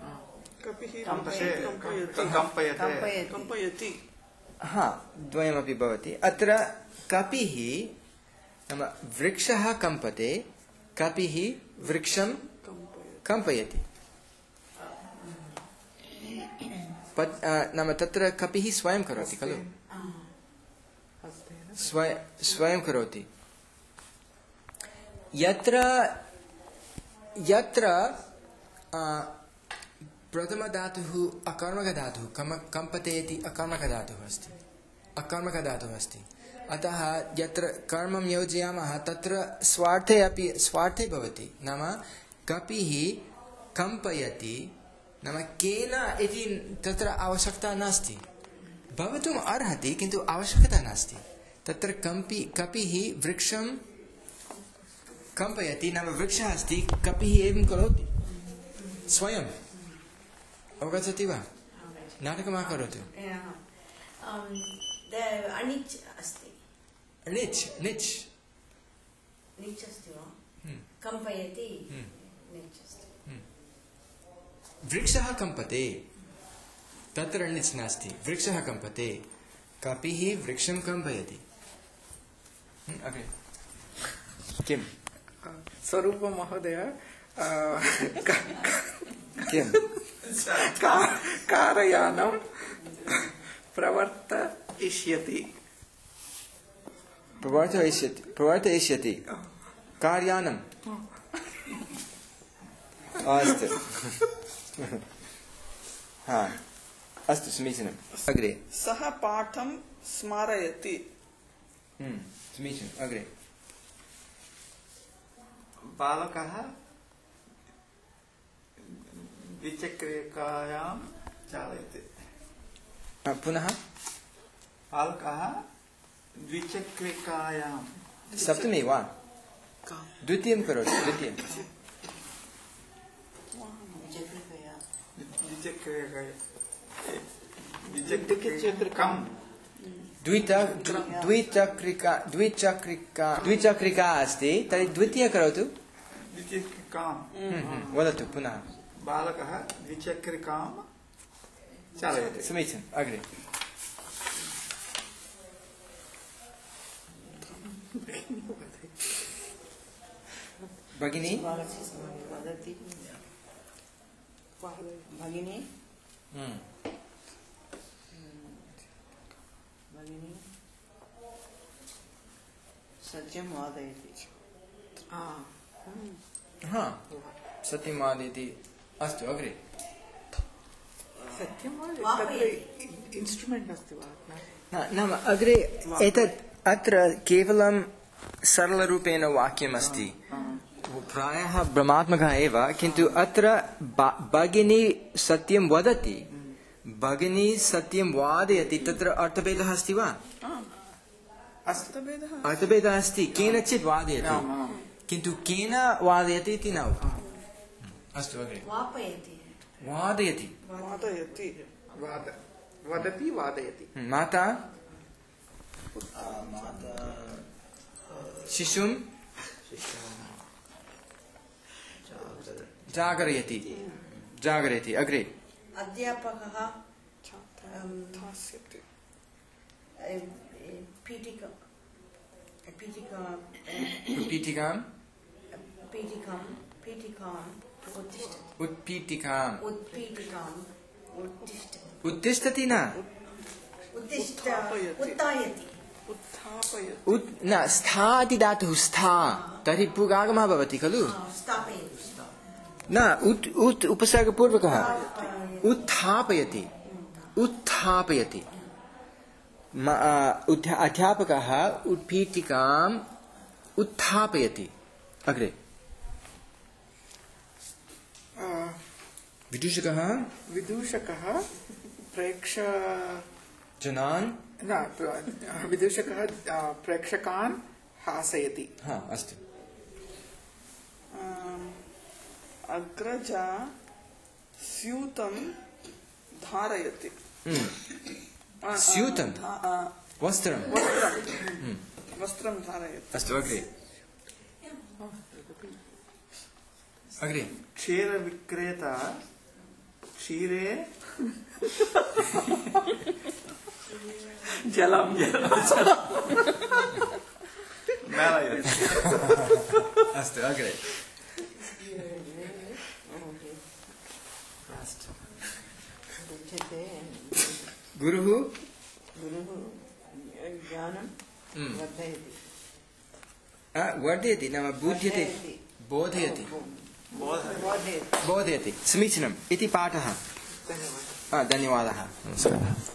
कम्पयति. हा द्वयमपि भवति. अत्र कपिः नाम वृक्षः कम्पते. कपिः वृक्षं कम्पयति. नाम तत्र कपिः स्वयं करोति खलु. स्वयं करोति. यत्र यत्र प्रथमधातुः अकर्मकधातुः कम्पते इति अकर्मकधातुः अस्ति. अकर्मकधातुः अस्ति. अतः यत्र कर्मं योजयामः तत्र स्वार्थे अपि स्वार्थे भवति. नाम कपिः कम्पयति. नाम केन इति तत्र आवश्यकता नास्ति. भवितुम् अर्हति किन्तु आवश्यकता नास्ति. तत्र कम्पि कपिः वृक्षं कम्पयति. नाम वृक्षः अस्ति. कपिः एवं करोति स्वयं. अवगच्छति वा? नाटकं मा करोतु. अनिच् अस्ति. निच् निच् निच् अस्ति वा? कम्पयति. निच् अस्ति. वृक्षः कम्पते. तत्र निच् नास्ति. वृक्षः कम्पते. कपिः वृक्षं कम्पयति. अग्रे किं? स्वरूप महोदय किं? कारयानं प्रवर्तयिष्यति. प्रवर्तयिष्यति. प्रवर्तयिष्यति. कार्यानं. अस्तु. हा अस्तु समीचीनम्. अग्रे. सः पाठं स्मारयति. समीचीनम्. अग्रे. बालकः द्विचक्रिकायां चालयति. पुनः. बालकः द्विचक्रिकायां. सप्तमी वा? द्वितीयं करोतु. द्वितीयं. द्विचक्रिकां. द्विचक्रिका द्विचक्रिका द्विचक्रिका अस्ति. तर्हि द्वितीय करोतु. द्विचक्रिकां. वदतु पुनः. बालकः द्विचक्रिकां चालयति. समीचीनम्. अग्रे. भगिनी. वदति. भगिनी. भगिनी सत्यं वादयति. हा सत्यं वादयति. अस्तु अग्रे. सत्यं वा तत्र इन्स्ट्रुमेण्ट् अस्ति वा न- नाम अग्रे एतत् अत्र केवलं सरलरूपेण वाक्यमस्ति प्रायः भ्रमात्मकः एव किन्तु अत्र ब- भगिनी सत्यं वदति भगिनी सत्यं वादयति तत्र अर्थभेदः अस्ति वा अस्तभेदः अर्थभेदः अस्ति केनचित् वादयति किन्तु केन वादयति इति न उक्तम्। अस्तु अग्रे वापयति वादयति वादयति वाद वदति वादयति माता माता शिशुं जागरयति जागरयति अग्रे अध्यापकः अम्, स्थास्यति अ, अ, पीठिका पीठिका उत्पीठिकां पीठिकां पीठिकाम् उत्तिष्ठति उत्पीठिकाम् उत्पीठिकाम् उत्तिष्ठति उत्तिष्ठति न उत्तिष्ठ उत्थापयति। उत्थायति उत्थापयति उत् न स्था इति धातुः स्था तर्हि पुगागमः भवति खलु स्थापयति न उत् उत् उपसर्गपूर्वकः उत्थापयति उत्थापयति म- आ, उद्ध्या- अध्यापकः उत्पीठिकाम् उत्थापयति अग्रे अ, विदूषकः विदूषकः प्रेक्ष जनान् न विदूषकः अ, प्रेक्षकान् हासयति हा अस्तु आम्, अग्रजा स्यूतं धारयति हम्म, आ, आ, स्यूतं? धा- आ, वस्त्रं वस्त्रं वस्त्रं धारयति अस्तु अग्रे अग्रे क्षीरविक्रेता क्षीरे जलं मेलयति अस्तु अग्रे उच्यते गुरुः गुरुः ज्ञानं हम्म, वर्धयति आ, वर्धयति नाम बुध्यते वर्धयति। बोधयति बोधयति बोधयति समीचीनम् इति पाठः धन्यवादः आ, धन्यवादः नमस्कारः